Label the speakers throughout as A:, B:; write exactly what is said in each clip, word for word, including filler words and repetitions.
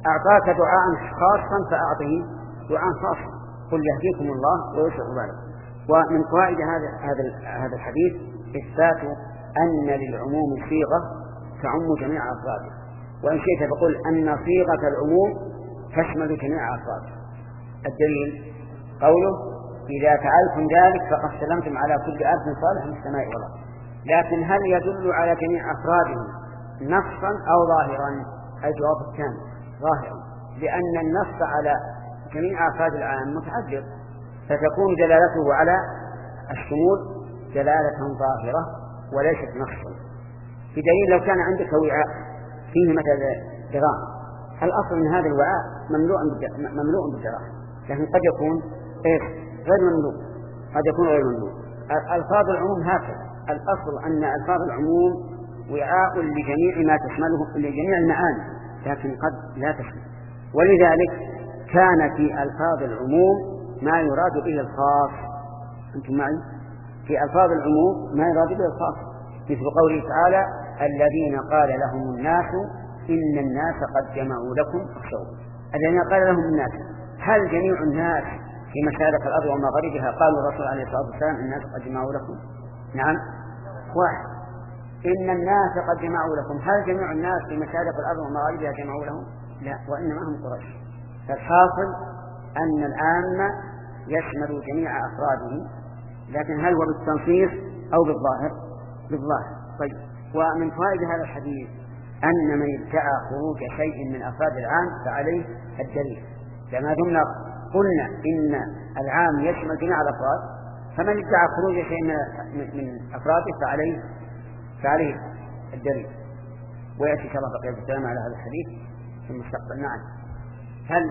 A: أعطاك دعاء خاصا فأعطه دعاء خاصا، قل يهديكم الله ويصلح بالكم. ومن فوائد هذا هذا هذا الحديث إثبات أن للعموم صيغة تعم جميع أفراده، وإن شئت فقل أن صيغة العموم تشمل جميع أفراده. الدليل قوله إذا فعلتم ذلك فقد سلمتم على كل أرض صالح من السماء والأرض. لكن هل يدل على جميع أفراده نصا أو ظاهرا؟ الجواب الثاني ظاهرا، لأن النص على جميع أفراد العام متعذر، فتكون دلالته على الشمول دلالة ظاهرة وليست نصا. بدليل لو كان عندك وعاء فيه مثل دراهم، الأصل من هذا الوعاء مملوء مملوء بالدراهم، لكن قد يكون إيه غير مملوء، قد يكون غير مملوء. ألفاظ العموم هكذا، الأصل أن ألفاظ العموم وعاء لجميع ما تشمله لجميع المعاني، لكن قد لا تشمل. ولذلك كان في ألفاظ العموم ما يراد به الخاص. أنتم معي؟ في ألفاظ العموم ما يراد به الخاص، مثل قوله تعالى الذين قال لهم الناس إن الناس قد جمعوا لكم فاخشوهم. الذين قال لهم الناس، هل جميع الناس في مشارق الأرض ومغاربها قالوا الرسول عليه الصلاة والسلام الناس قد جمعوا لكم؟ نعم، واحد. إن الناس قد جمعوا لكم، هل جميع الناس في مشارق الأرض ومغاربها جمعوا لهم؟ لا، وإنما هم قريش. فالحاصل أن العام يشمل جميع أفراده، لكن هل هو بالتنصيص أو بالظاهر؟ بالظاهر. طيب، ومن فوائد هذا الحديث أن من ادعى خروج شيء من أفراد العام فعليه الدليل، كما دمنا قلنا إن العام يشمل جميع الأفراد، فمن ادعى خروج شيء من أفراده فعليه فعليه الدليل. ويأتي إن شاء الله بقية الكلام على هذا الحديث في المستقبل. نعم، هل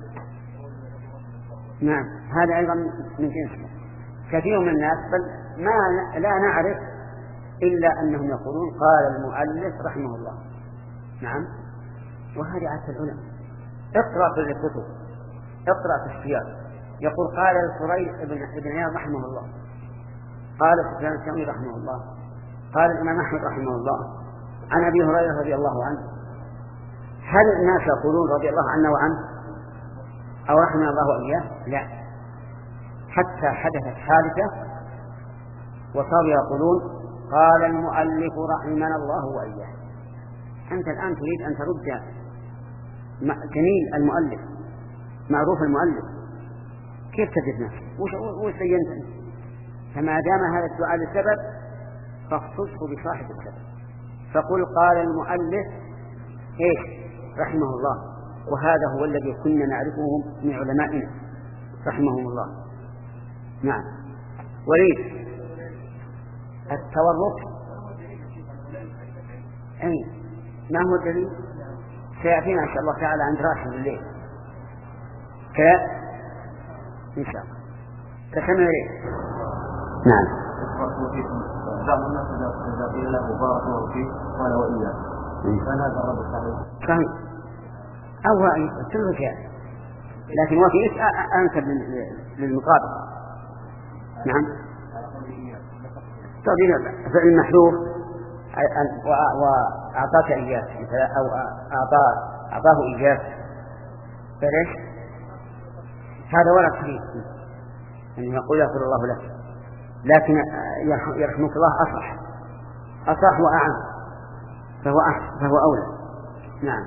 A: نعم هذا أيضا من جنسه. كثير من الناس بل ما لا نعرف إلا أنهم يقولون قال المؤلف رحمه الله. نعم، وهذه عادة العلماء. اقرأ في الكتب، اقرأ في السياق، يقول قال الفريد ابن عياض رحمه الله، قال سفيان الثوري رحمه الله، قال الإمام أحمد رحمه الله، عن أبي هريرة رضي الله عنه. هل الناس يقولون رضي الله عنه وعنه أو رحمه الله وإياه؟ لا، حتى حدثت حادثة وصاروا يقولون قال المؤلف رحمنا الله وإياه. أنت الآن تريد أن ترد جميل المؤلف، معروف المؤلف، كيف تجد نفسك؟ وش بينت أنت؟ فما دام هذا الدعاء للسبب فاختصه بصاحب السبب، فقل قال المؤلف إيش رحمه الله، وهذا هو الذي كنا نعرفه من علمائنا رحمهم الله. نعم. وليد التورط أي ما هو الدليل؟ سيأتينا إن شاء الله تعالى عند راشد الليل كلا إن شاء الله تسمع إليه. نعم.
B: بعض الناس إذا قيل له بارك الله فيك قال وإياه، فهذا الرب الصحيح
A: صحيح أو رأي تلك يعني، لكن وفي أنسب للمقابل. نعم. طبعا فعل محذوف وأعطاك إياه أو أعطاه أعطاه إياه فليش هذا ولا تحديد يعني يقول يغفر الله لك، لكن يرحمك الله أصح أصح وأعم، فهو أحسن فهو أولى. نعم.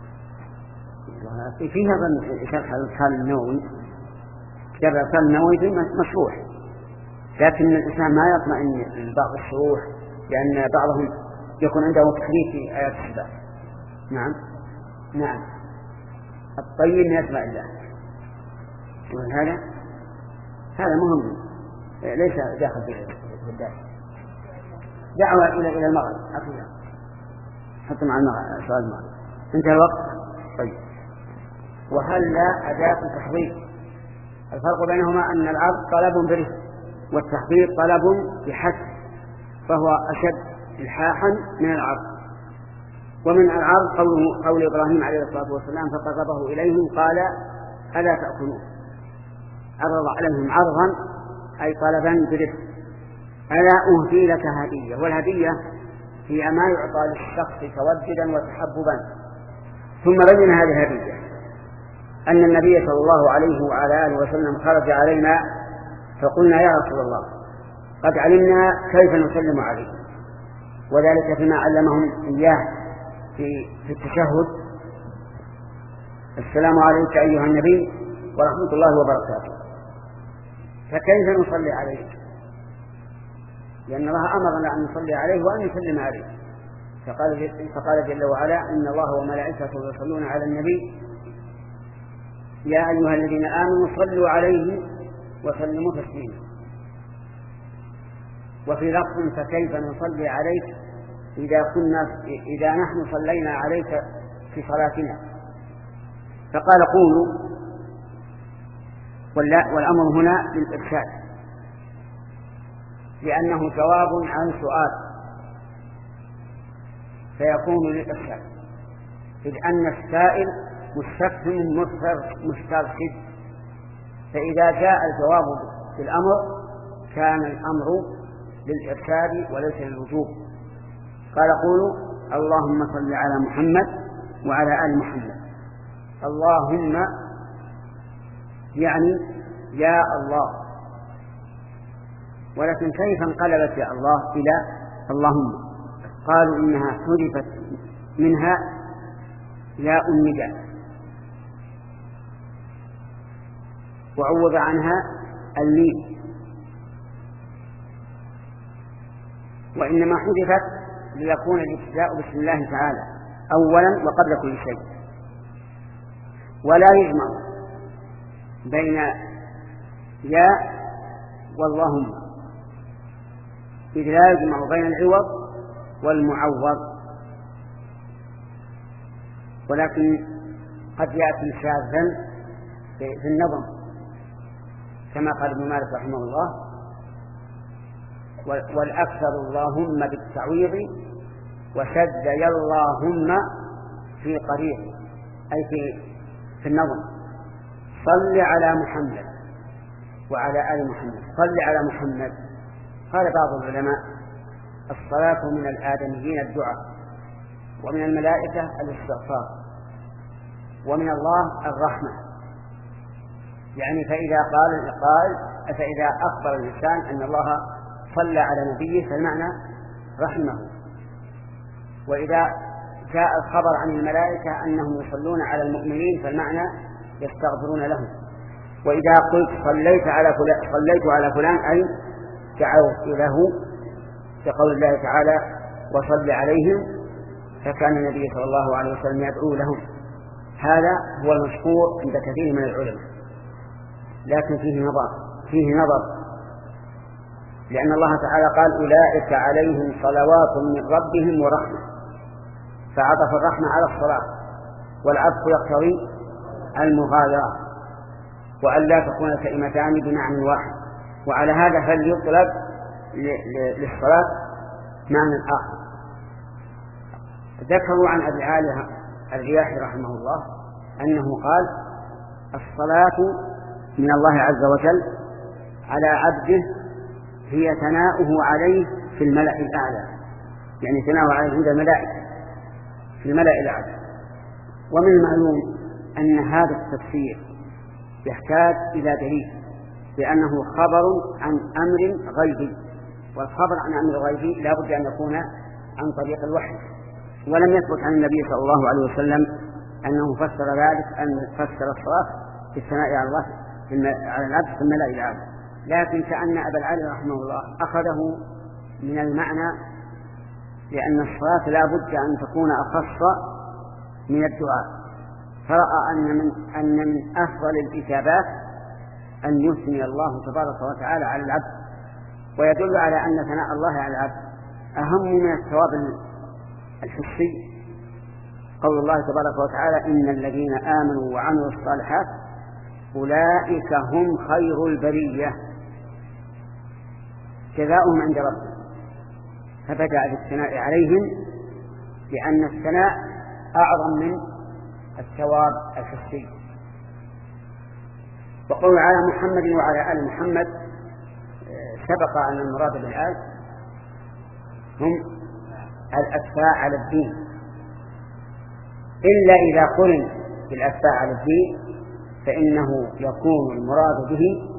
A: في هذا شرح الرسالة النووي، كتاب الرسالة النووي مشروح، لكن الإنسان ما يطمئن لبعض الشروح لأن بعضهم يكون عنده تحريف في آيات الصفات. نعم. نعم. الطيب من أسماء الله، وهذا هذا مهم ليس داخل في الداخل. دعوة إلى إلى المغرب أخيرا، حتى مع المغرب سؤال المغرب. انتهى الوقت. طيب. وهل لا أداة تحضير؟ الفرق بينهما أن العرض طلب برفق والتحضير طلب بحث، فهو أشد إلحاحا من العرض. ومن العرض قوله قول إبراهيم عليه الصلاة والسلام فقربه إليهم قال ألا تأكلون، عرض عليهم عرضا أي طلبا برفق. ألا أهدي لك هدية، والهدية هي ما يعطى للشخص توددا وتحببا، ثم بين هذه الهدية أن النبي صلى الله عليه وعلى آله وسلم خرج علينا فقلنا يا رسول الله قد علمنا كيف نسلم عليه، وذلك فيما علمهم إياه في, في التشهد: السلام عليك أيها النبي ورحمة الله وبركاته. فكيف نصلي عليه؟ لأن الله أمرنا أن نصلي عليه وأن نسلم عليه، فقال, فقال جل وعلا: إن الله وملائكته يصلون على النبي يا أيها الذين آمنوا صلوا عليه وسلموا تسليما. وفي لفظ: فكيف نصلي عليك إذا كنا إذا نحن صلينا عليك في صلاتنا. فقال: قولوا، والأمر هنا للإرشاد، لأنه جواب عن سؤال فيكون للإرشاد، إذ أن السائل مستفهم مسترشد، فإذا جاء الجواب بالأمر كان الأمر للإرشاد وليس للوجوب. قال: قولوا اللهم صل على محمد وعلى آل محمد. اللهم يعني يا الله، ولكن كيف انقلبت يا الله إلى اللهم؟ قالوا إنها حذفت منها ياء النداء وعوض عنها الميم، وإنما حذفت ليكون الابتداء بسم الله تعالى أولا وقبل كل شيء، ولا يجمع بين ياء واللهم، إذ لا يجمع بين العوض والمعوض، ولكن قد يأتي شاذا في النظم كما قال ابن مالك رحمه الله: والأكثر اللهم بالتعويض وشد يا اللهم في قريب، أي في, في النظم: صل على محمد وعلى آل محمد. صل على محمد. قال بعض العلماء: الصلاة من الآدميين الدعاء، ومن الملائكة الاستغفار، ومن الله الرحمة. يعني فإذا قال قال فإذا أخبر الإنسان أن الله صلى على نبيه فالمعنى رحمه، وإذا جاء الخبر عن الملائكة أنهم يصلون على المؤمنين فالمعنى يستغفرون لهم. وإذا قلت صليت على فلان صليت على فلان أي دعوت له، كقول الله تعالى: وصل عليهم، فكان النبي صلى الله عليه وسلم يدعو لهم. هذا هو المشهور عند كثير من العلماء، لكن فيه نظر فيه نظر لأن الله تعالى قال: أولئك عليهم صلوات من ربهم ورحمة، فعطف الرحمة على الصلاة، والعطف يقتضي المغايرة، وأن لا تكون كلمتان بمعنى واحد، وعلى هذا فليطلب للصلاة معنى آخر. ذكروا عن أبي عالي الرياحي رحمه الله أنه قال: الصلاة من الله عز وجل على عبده هي ثناؤه عليه في الملأ الأعلى، يعني ثناؤه عليه عند الملائكة في الملأ الأعلى. ومن المعلوم أن هذا التفسير يحتاج إلى دليل، لأنه خبر عن أمر غيبي، والخبر عن أمر غيبي لا بد أن يكون عن طريق الوحي، ولم يثبت عن النبي صلى الله عليه وسلم أنه فسر ذلك، أن فسر الصلاة بالثناء على الله على العبد في الملأ الأعلى. لكن كأن أبا العالي رحمه الله أخذه من المعنى، لأن الصلاة لا بد أن تكون أخص من الدعاء، فرأى أن من, أن من أفضل الإجابات أن يثني الله تبارك وتعالى على العبد، ويدل على أن ثناء الله على العبد أهم من الثواب الحسي. قول الله تبارك وتعالى: إن الذين آمنوا وعملوا الصالحات أولئك هم خير البرية جزاؤهم عند ربهم. فبدأ بالثناء عليهم لأن الثناء أعظم من الثواب الحسي. وقول على محمد وعلى آل محمد سبق أن المراد بالآل هم الأتباع على الدين، إلا إذا قرن بالأتباع على الدين فإنه يكون المراد به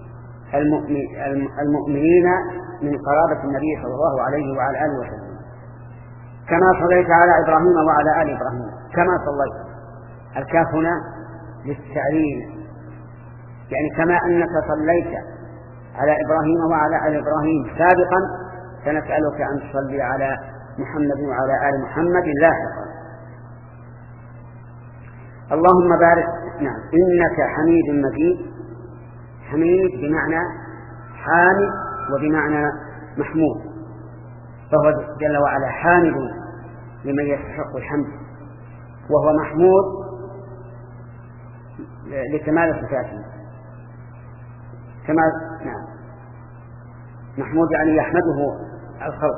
A: المؤمنين من قرابة النبي صلى الله عليه وعلى آله وسلم. كما صليت على إبراهيم وعلى آل إبراهيم، كما صليت، الكاف هنا للتعليل، يعني كما أنك صليت على إبراهيم وعلى آل إبراهيم سابقا فنسألك أن تصلي على محمد وعلى آل محمد لاحقا. اللهم بارك. نعم. إنك حميد مجيد. حميد بمعنى حامد وبمعنى محمود، فهو جل وعلا حامد لمن يستحق الحمد، وهو محمود لكمال صفاته. كما نعم محمود يعني يحمده الخلق.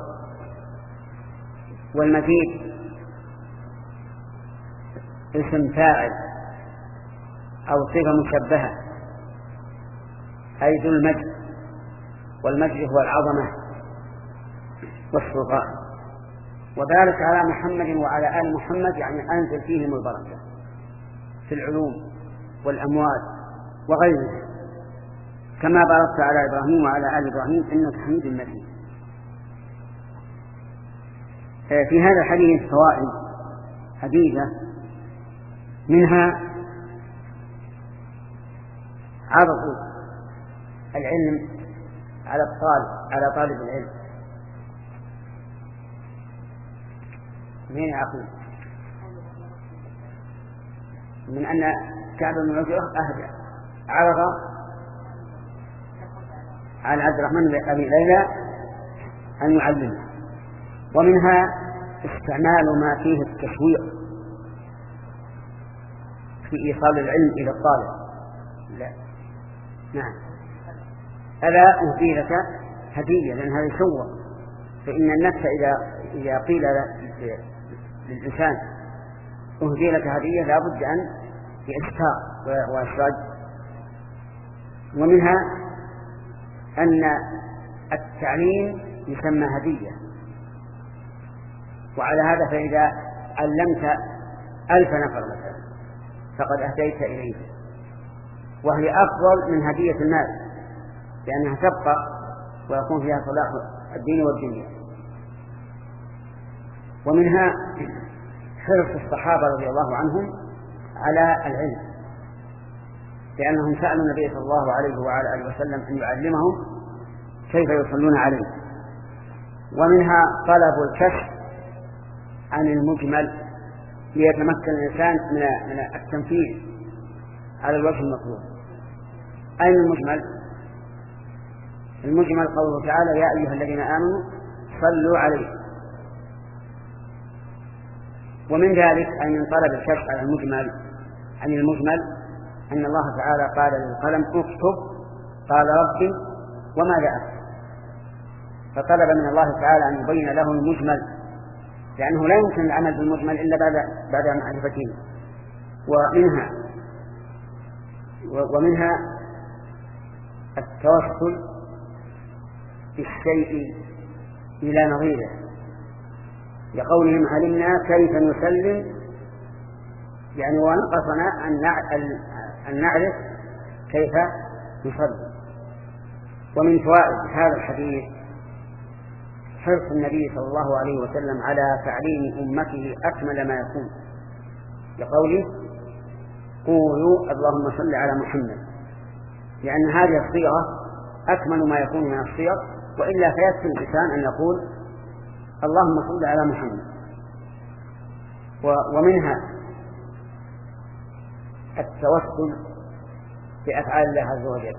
A: والمجيد اسم فاعل أو صفة مشبهة، أي ذو المجد، والمجد هو العظمة والسلطان. وبارك على محمد وعلى آل محمد يعني أنزل فيهم البركة في العلوم والأموال وغيرها، كما باركت على إبراهيم وعلى آل إبراهيم إنك حميد مجيد. في هذا الحديث فوائد عديدة، منها عرض العلم على الطالب على طالب العلم. من يعقل من أن كعب بن عجرة أهدى عرض على عبد الرحمن بن أبي ليلى أن يعلمه. ومنها استعمال ما فيه التشويق في إيصال العلم إلى الطالب. لا نعم ألا أهدي لك هدية، لأن هذا يشوق. فإن النفس إذا إذا قيل للإنسان أهدي لك هدية لا بد أن يشتاق ويشرج. ومنها أن التعليم يسمى هدية، وعلى هذا فإذا علمت ألف نفر مثلا فقد أهديت إليه، وهي أفضل من هدية المال، لأنها تبقى ويكون فيها صلاح الدين والدنيا. ومنها حرص الصحابة رضي الله عنهم على العلم، لأنهم سألوا النبي صلى الله عليه وعلى آله وسلم أن يعلمهم كيف يصلون عليه. ومنها طلب الكشف عن المجمل ليتمكن الإنسان من التنفيذ على الوجه المطلوب. أين المجمل؟ المجمل قوله تعالى يا أيها الذين آمنوا صلوا عليه. ومن ذلك أن من طلب الكشف عن المجمل عن المجمل أن الله تعالى قال للقلم اكتب، قال ربي وماذا أكتب؟ فطلب من الله تعالى أن يبين له المجمل، لأنه لا يمكن العمل بالمجمل إلا بعد بعد معرفته. ومنها ومنها التوسل بالشيء إلى نظيره، لقولهم علمنا كيف نسلم، يعني ونقصنا أن نعرف كيف نصلي. ومن فوائد هذا الحديث حرص النبي صلى الله عليه وسلم على تعليم أمته أكمل ما يكون، لقوله قولوا اللهم صل على محمد، لأن هذه الصيغة أكمل ما يكون من الصيغ، وإلا فيكفي الإنسان أن يقول اللهم صل على محمد. ومنها التوسل بأفعال الله عز وجل،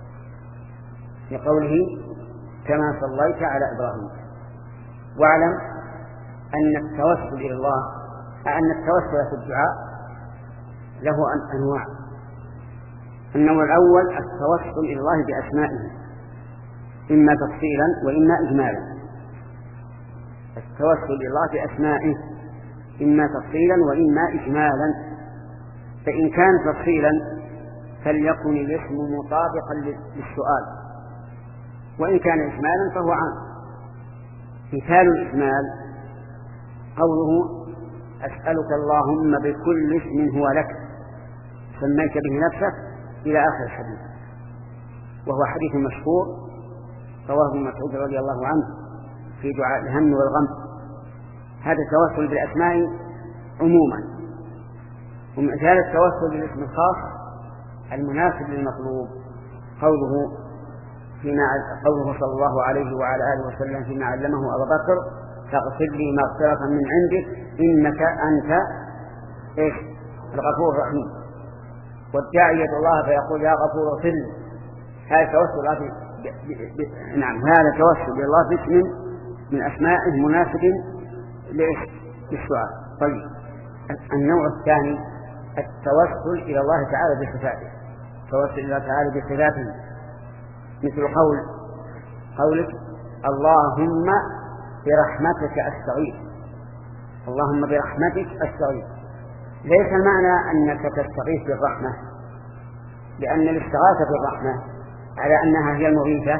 A: لقوله كما صليت على إبراهيم. واعلم أن التوسل إلى الله أن التوسل في الدعاء له أنواع. النوع الأول التوسل إلى الله بأسمائه، إما تفصيلا وإما إجمالا. التوسل إلى الله بأسمائه إما تفصيلا وإما إجمالا. فإن كان تفصيلا فليكن الاسم مطابقا للسؤال، وإن كان إجمالا فهو عام. مثال الإجمال قوله أسألك اللهم بكل اسم هو لك سميت به نفسك إلى آخر الحديث، وهو حديث مشهور رواه ابن مسعود رضي الله عنه في دعاء الهم والغم. هذا التوسل بالأسماء عموما. ومثال التوسل بالاسم الخاص المناسب للمطلوب قوله فيما قوله صلى الله عليه وعلى آله وسلم فيما علمه أبو بكر فاغفر لي مغفرة من عندك إنك أنت إيش الغفور الرحيم. والداعي يدعو الله فيقول يا غفور اغفر لي. هذا توسل ب... ب... ب... نعم هذا توسل بالله باسم من أسمائه مناسب لإيش للسؤال. طيب النوع الثاني التوسل إلى الله تعالى بصفاته. التوسل إلى الله تعالى بصفاته مثل قول قولك اللهم برحمتك أستغيث. اللهم برحمتك أستغيث. ليس المعنى أنك تستغيث بالرحمة، لأن الاستغاثة بالرحمة على أنها هي المغيثة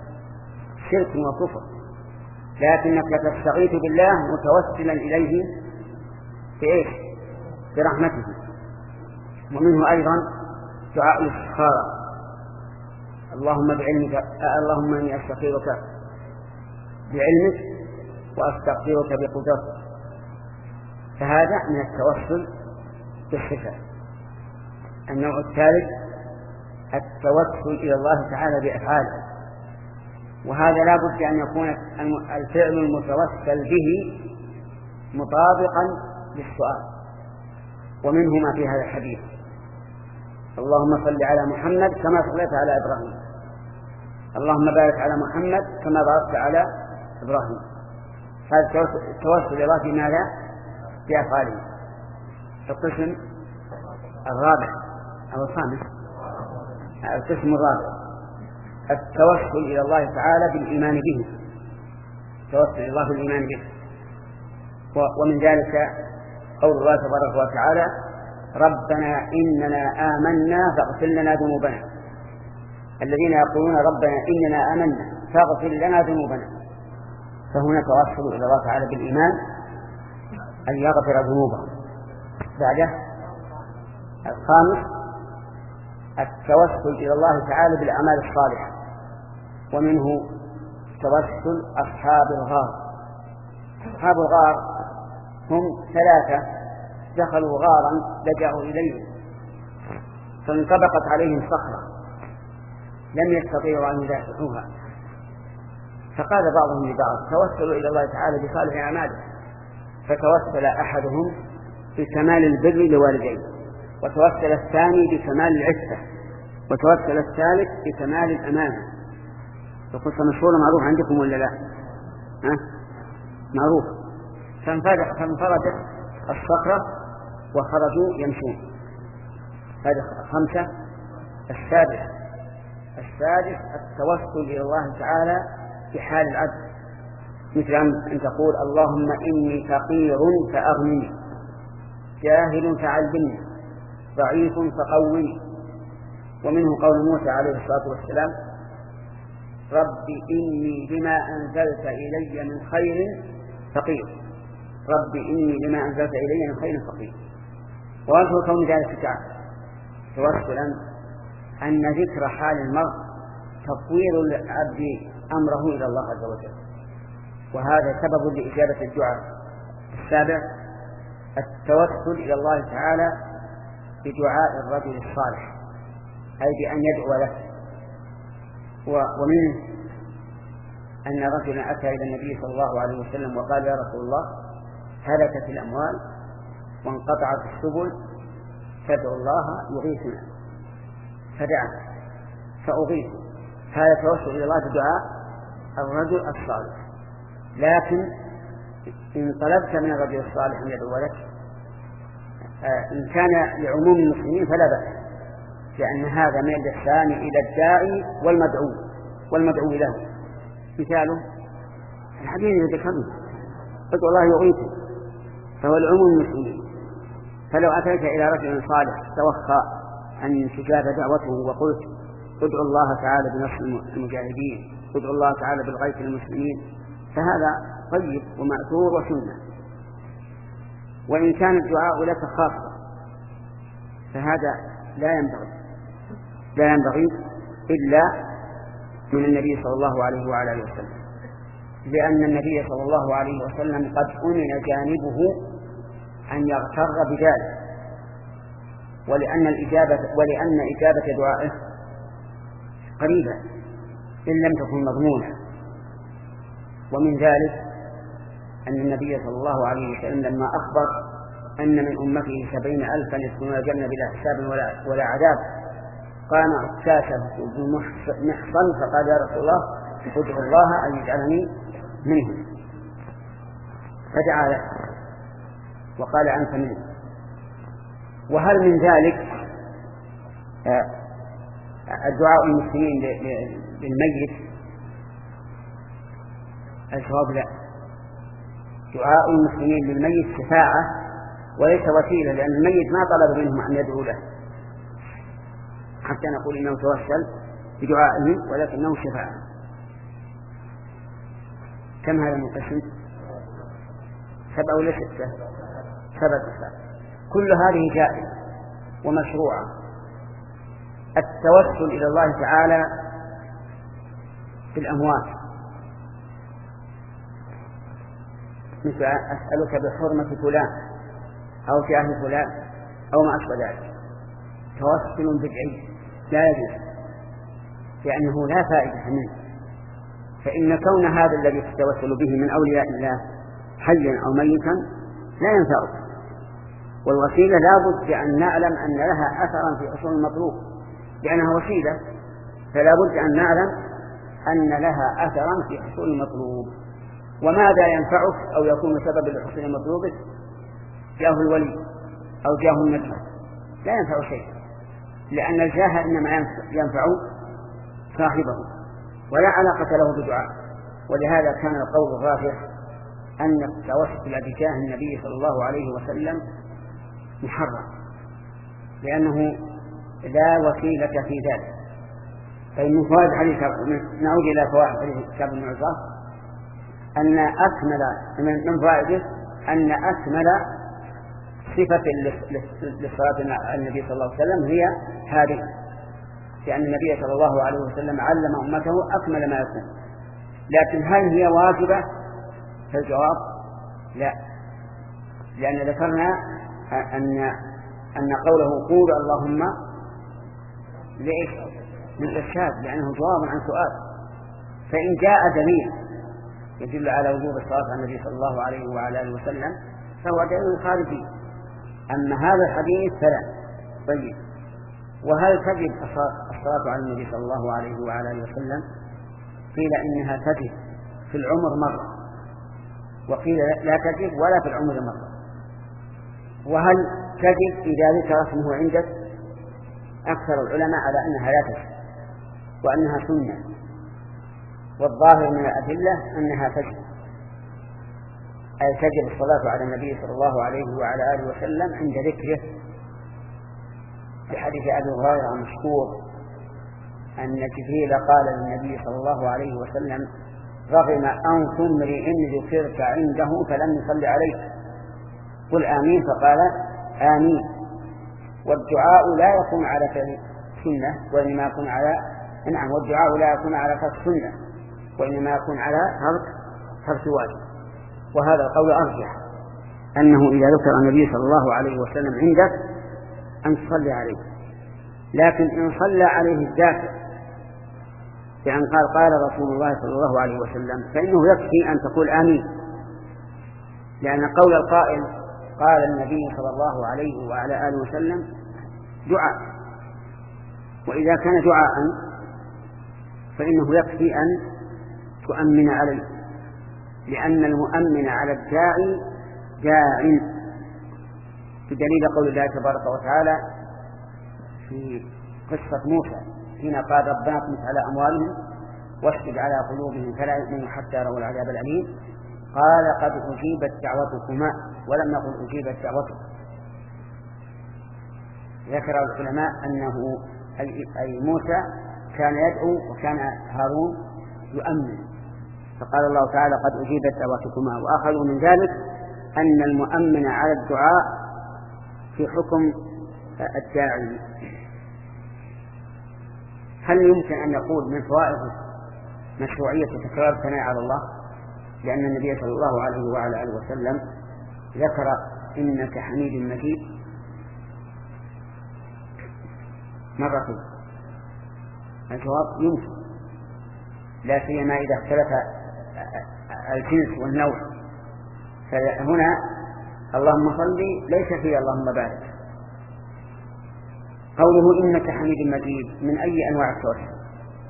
A: شرك وكفر، لكنك تستغيث بالله متوسلا إليه بإيش برحمته. ومنه أيضا دعاء الاستخارة اللهم بعلمك اللهم إني أستخيرك بعلمك وأستغفرك بقدرتك. فهذا من التوسل بالصفة. النوع الثالث التوسل إلى الله تعالى بأفعاله، وهذا لا بد أن يكون الفعل المتوسل به مطابقا للسؤال. ومنه ما في هذا الحديث اللهم صل على محمد كما صليت على إبراهيم، اللهم بارك على محمد كما باركت على إبراهيم. هذا التوسل إلى الله بماذا؟ بأفعاله. القسم الرابع أو الخامس القسم الرابع التوسل إلى الله تعالى بالإيمان به. التوسل إلى الله بالإيمان به. ومن ذلك قول الله تبارك وتعالى ربنا إننا آمنا فاغفر لنا ذنوبنا. الذين يقولون ربنا إننا آمنا فاغفر لنا ذنوبنا، فهنا توسل إلى الله تعالى بالإيمان أن يغفر ذنوبهم. بعده الخامس التوسل إلى الله تعالى بالأعمال الصالحة، ومنه توسل أصحاب الغار. أصحاب الغار هم ثلاثة دخلوا غارا لجأوا إليه فانطبقت عليهم صخرة لم يستطيعوا أن يدافعوها، فقال بعضهم لبعض توسلوا إلى الله تعالى بصالح أعماله، فتوسل أحدهم بكمال البر لوالديه، وتوسل الثاني بكمال العفة، وتوسل الثالث بكمال الأمانة. القصة مشهورة معروف عندكم ولا لا؟ ها؟ معروف. فانفردت الصخرة وخرجوا يمشون. هذا خمسة. السادس السادس التوسل إلى الله تعالى بحال العبد، مثل أن تقول اللهم إني فقير فأغنني، جاهل فعلمني، ضعيف فقوني. ومنه قول موسى عليه الصلاة والسلام رب إني لما أنزلت إلي من خير فقير. رب إني لما أنزلت إلي من خير فقير. وأنه كون ذلك تعالى توسلا أن ذكر حال المرء تطوير العبد أمره إلى الله عز وجل، وهذا سبب لإجابة الدعاء. السابع التوسل إلى الله تعالى بدعاء الرجل الصالح، أي بأن يدعو له. ومنه أن رجلا أتى إلى النبي صلى الله عليه وسلم وقال يا رسول الله هلكت الأموال وانقطعت السبل فادعوا الله يغيثنا، فدعا فأغيث. هذا توسل إلى الله بدعاء الرجل الصالح. لكن إن طلبت من الرجل الصالح أن يدعو لك إن كان لعموم المسلمين فلا بأس، لأن هذا من الإحسان إلى الداعي والمدعو والمدعو له. مثاله الحديث الذي ذكرنا ادعو الله يغيثه، فهو العموم المسلمين. فلو أتيت إلى رجل صالح توخى أن تجاب دعوته وقلت ادعو الله تعالى بنصر المجاهدين، ادعو الله تعالى بالغيث للمسلمين، فهذا طيب ومأثور وسنة. وإن كان الدعاء لك خاصة فهذا لا ينبغي لا ينبغي إلا من النبي صلى الله عليه وعلى آله وسلم، لأن النبي صلى الله عليه وسلم قد أمن جانبه أن يغتر بذلك، ولأن الإجابة ولأن إجابة دعائه قريبة إن لم تكن مضمونة. ومن ذلك أن النبي صلى الله عليه وسلم لما أخبر أن من أمته سبعين ألفا يدخلون الجنة بلا حساب ولا, ولا عذاب قام عكاشة محصن فقال يا رسول الله ادعو الله أن يجعلني منهم، فدعا له وقال أنت منه. وهل من ذلك الدعاء المسلمين للميت؟ الجواب لا. دعاء المسلمين للميت شفاعة وليس وسيلة، لأن الميت ما طلب منهم أن يدعوا له حتى نقول إنه توسل بدعائهم، ولكنه شفاعة. كم هذا منقسم؟ سبعة ولا ستة؟ سبعة. كل هذه جائزة ومشروعة. التوسل إلى الله تعالى في الأموات، مثل أسألك بحرمة فلان أو جاه فلان أو ما أشبه ذلك، توسل بدعي لا يجوز، لأنه لا فائدة منه. فإن كون هذا الذي تتوسل به من أولياء الله حيا أو ميتا لا ينفعك، والوسيلة لا بد أن نعلم أن لها أثرا في حصول المطلوب، لأنها وسيلة فلا بد أن نعلم أن لها أثرا في حصول المطلوب. وماذا ينفعك أو يكون سبب لحصول مطلوبك؟ جاه الولي أو جاه النبي لا ينفع شيء، لأن الجاه إنما ينفع صاحبه ولا علاقة له بدعاء. ولهذا كان القول الراجح أن التوسل بجاه النبي صلى الله عليه وسلم محرم، لأنه لا وسيلة في ذلك. فمن فوائد حديث نعود إلى فوائد حديث كتاب المعزة أن أكمل من فوائده أن أكمل صفة للصلاة على النبي صلى الله عليه وسلم هي هذه، لأن النبي صلى الله عليه وسلم علم أمته أكمل ما يكون. لكن هل هي واجبة؟ فالجواب لا، لأن ذكرنا أن أن قوله قول اللهم ليش للإرشاد، لأنه جواب عن سؤال. فإن جاء دليل يدل على وجوب الصلاة على النبي صلى الله عليه وعلى آله وسلم فهو دليل خارجي، أما هذا الحديث فلا. طيب، وهل تجب الصلاة على النبي صلى الله عليه وعلى آله وسلم؟ قيل إنها تجب في العمر مرة، وقيل لا تجب ولا في العمر مرة. وهل تجب إذا ذكر اسمه عندك؟ أكثر العلماء على أنها لا تجب وأنها سنة، والظاهر من الأدلة أنها تجب، أي تجب الصلاة على النبي صلى الله عليه وعلى آله وسلم عند ذكره، بحديث أبي هريرة مشهور أن جبريل قال للنبي صلى الله عليه وسلم رغم أنف امرئ ذكرت عنده فلم يصل عليه قل آمين، فقال آمين. والدعاء لا يكون على سنة وإنما يكون على نعم والدعاء لا يكون على ترك سنة وإنما يكون على ترك ترك واجب. وهذا القول أرجح، أنه إذا ذكر النبي صلى الله عليه وسلم عندك أن تصلي عليه، لكن إن صلى عليه الذاكر بأن قال قال رسول الله صلى الله عليه وسلم فإنه يكفي أن تقول آمين، لأن قول القائل قال النبي صلى الله عليه وعلى آله وسلم دعاء، وإذا كان دعاء فإنه يكفي أن تؤمن عليه، لأن المؤمن على الداعي داع، بدليل قول الله تبارك وتعالى في قصة موسى حين قال ربنا اطمس على أموالهم واشدد على قلوبهم فلا يؤمنوا حتى يروا العذاب الأليم، قال قد أجيبت دعوتكما ولم نقل أجيبت دعوتك. ذكر العلماء أنه أي موسى كان يدعو وكان هارون يؤمن، فقال الله تعالى قد أجيبت دعوتكما، وأخذوا من ذلك أن المؤمن على الدعاء في حكم الداعي. هل يمكن أن نقول من فوائد مشروعية تكرار الثناء على الله؟ لأن النبي صلى الله عليه وعلى آله وسلم ذكر إنك حميد مجيد مرتين. الجواب يمكن، لا سيما إذا اختلف الجنس والنوع. فهنا اللهم صل ليس فيه اللهم بارك. قوله إنك حميد مجيد من أي أنواع التوسل؟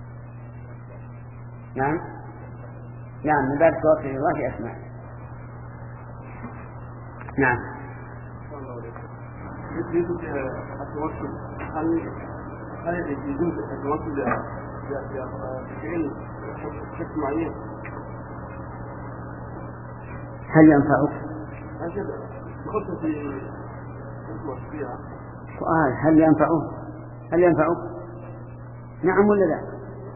A: نعم نعم من باب التوسل الله في أسماء. نعم.
B: يجوز التوسل هل هل يجوز التوسل بفعل شكل معين؟
A: هل ينفعك؟
B: بخصوص في فيها
A: سؤال هل ينفعه؟ هل ينفعك؟ نعم ولا لا؟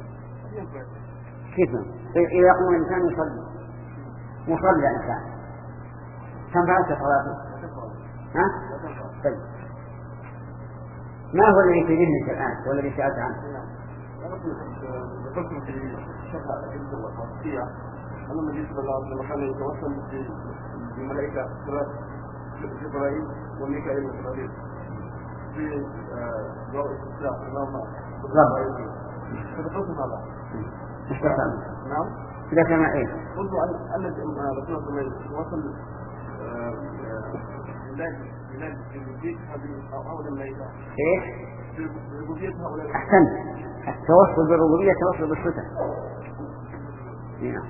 A: كيف؟ إذا يقوم الإنسان يصلي مصلى إنسان تنفعك صلاته؟ ها؟ طيب ما هو الذي في ذهنك الآن والذي سألت عنه؟
B: ذكرت في شرح الحديث والوصية أن النبي صلى الله عليه وسلم كان يتوسل بالملائكة ثلاث جبرائيل وميكائيل وإسرائيل في دور الاستسلاء اللهم رب فذكرت هذا. نعم.
A: إذا كان إيه؟
B: قلت أن الرسول صلى الله عليه وسلم وصل بلاد بربوبية هؤلاء الملائكة.
A: إيه؟
B: بربوبية هؤلاء.
A: أحسنت. التوصل بالربوبية توصل بالصفة. نعم.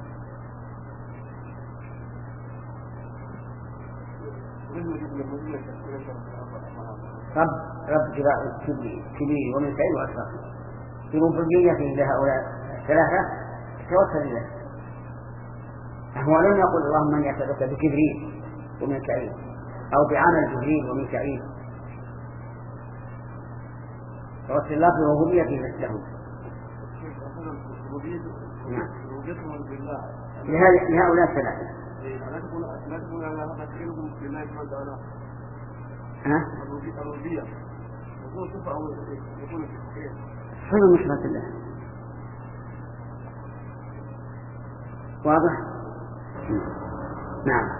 A: رب رب كبير ومن كيل وأسرار بربوبيته لهؤلاء الثلاثة توصل إليه. هو لم يقل اللهم من يسألك بجبريل وميكائيل أو بعمل جبريل وميكائيل، توصل الله بربوبيته له. نعم. لهؤلاء الثلاثة. ها؟ صفة من صفات الله. واضح؟ نعم.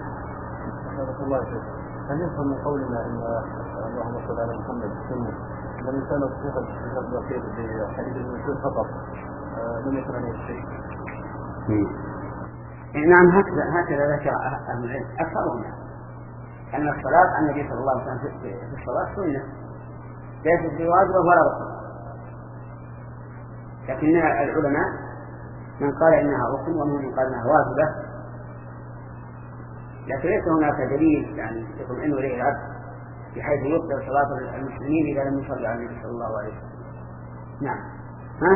B: هل يفهم من قولنا ان اللهم صل على محمد سنة ان الانسان يصيغ الكتاب الاخير بحديث المسلم فقط لم يكن عليه شيء؟
A: نعم هكذا هكذا ذكر أهل العلم أكثرهم أن الصلاة عن النبي صلى الله عليه وسلم في الصلاة سنة ليست بواجبة ولا ركن، لكن العلماء من قال إنها ركن ومن قال إنها واجبة، لكن ليس هناك دليل يعني يطمئن إليه العبد بحيث يبطل صلاة المسلمين إذا لم يصلي على النبي صلى الله عليه وسلم. نعم. ها؟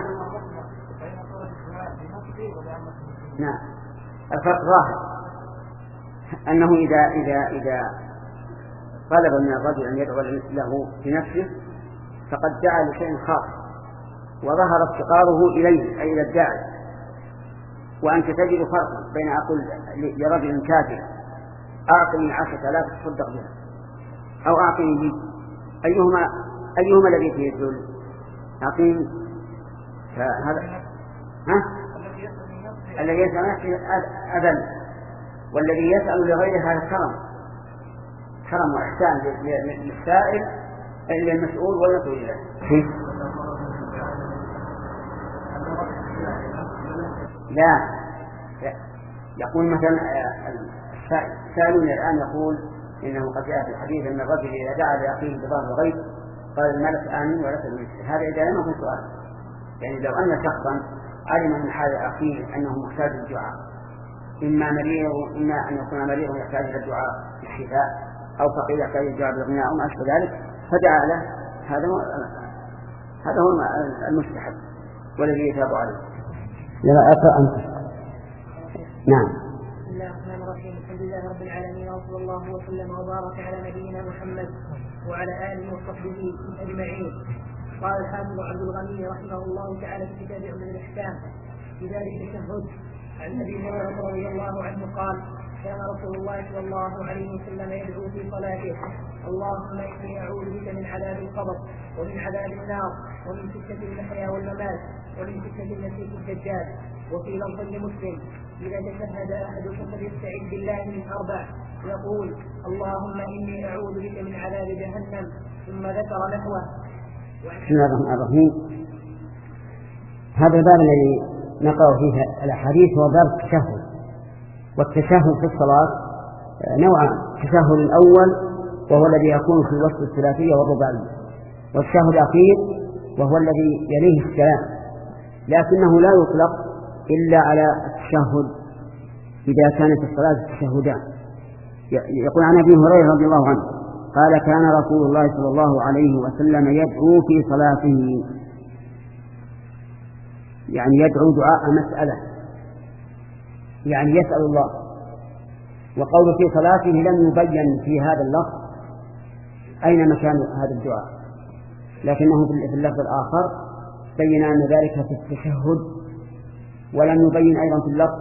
A: نعم. الفرق ظاهر أنه إذا إذا إذا طلب من الرجل أن يدعو له بنفسه فقد دعا لشيء خاص وظهر افتقاره إليه أي إلى الداعي. وأنت تجد فرقا بين أقول لرجل كافر أعطني عشرة آلاف تصدق بها أو أعطني لي، أيهما أيهما الذي فيه الذل؟ أعطني هذا ها الذي يسأل نفسه أذل، والذي يسأل لغيره هذا كرم كرم وإحسان للسائل للمسؤول والمسؤول له. لا يقول مثلا السائلون الآن يقول إنه قد جاء في الحديث أن الرجل إذا دعا لأخيه بظهر الغيب قال الملك آمين ولك المثل. هذا إذا لم يكن سؤال، يعني لو أن شخصا علم من حال أخيه أنه محتاج للدعاء، إما مريض إما أن يكون مريض يحتاج للدعاء بالشفاء أو فقير يحتاج للدعاء بالغناء أو ما أشبه ذلك فدعا له، هذا هذا هو المستحب والذي يتاب عليه. لا أقرأ أنت. نعم.
C: بسم الله الرحمن الرحيم. الحمد لله رب العالمين وصلى الله وسلم وبارك على نبينا محمد وعلى آله وصحبه أجمعين. قال الحافظ عبد الغني رحمه الله تعالى في كتاب عمدة الأحكام في ذلك التشهد عن أبي هريرة رضي الله عنه قال كان رسول الله صلى الله عليه وسلم يدعو في صلاته: اللهم إني أعوذ بك من عذاب القبر ومن عذاب النار ومن فتنة المحيا والممات ومن فتنة المسيح الدجال. وفي لفظ لمسلم: إذا تشهد أحدكم فليستعذ بالله من أربع، يقول: اللهم إني أعوذ بك من عذاب جهنم، ثم ذكر نحوه.
A: بسم الله الرحمن الرحيم. هذا الباب الذي نقرأ فيه الأحاديث هو باب التشهد. والتشهد في الصلاة نوعان: التشهد الأول وهو الذي يكون في وسط الثلاثية والرباعية، والتشهد الأخير وهو الذي يليه السلام، لكنه لا يطلق إلا على التشهد إذا كانت الصلاة تشهدان. يقول عن أبي هريرة رضي الله عنه قال: كان رسول الله صلى الله عليه وسلم يدعو في صلاته، يعني يدعو دعاء مسألة، يعني يسأل الله. وقول في صلاته لم يبين في هذا اللفظ أين مكان هذا الدعاء، لكنه في اللفظ الآخر بين أن ذلك في التشهد، ولم يبين أيضا في اللفظ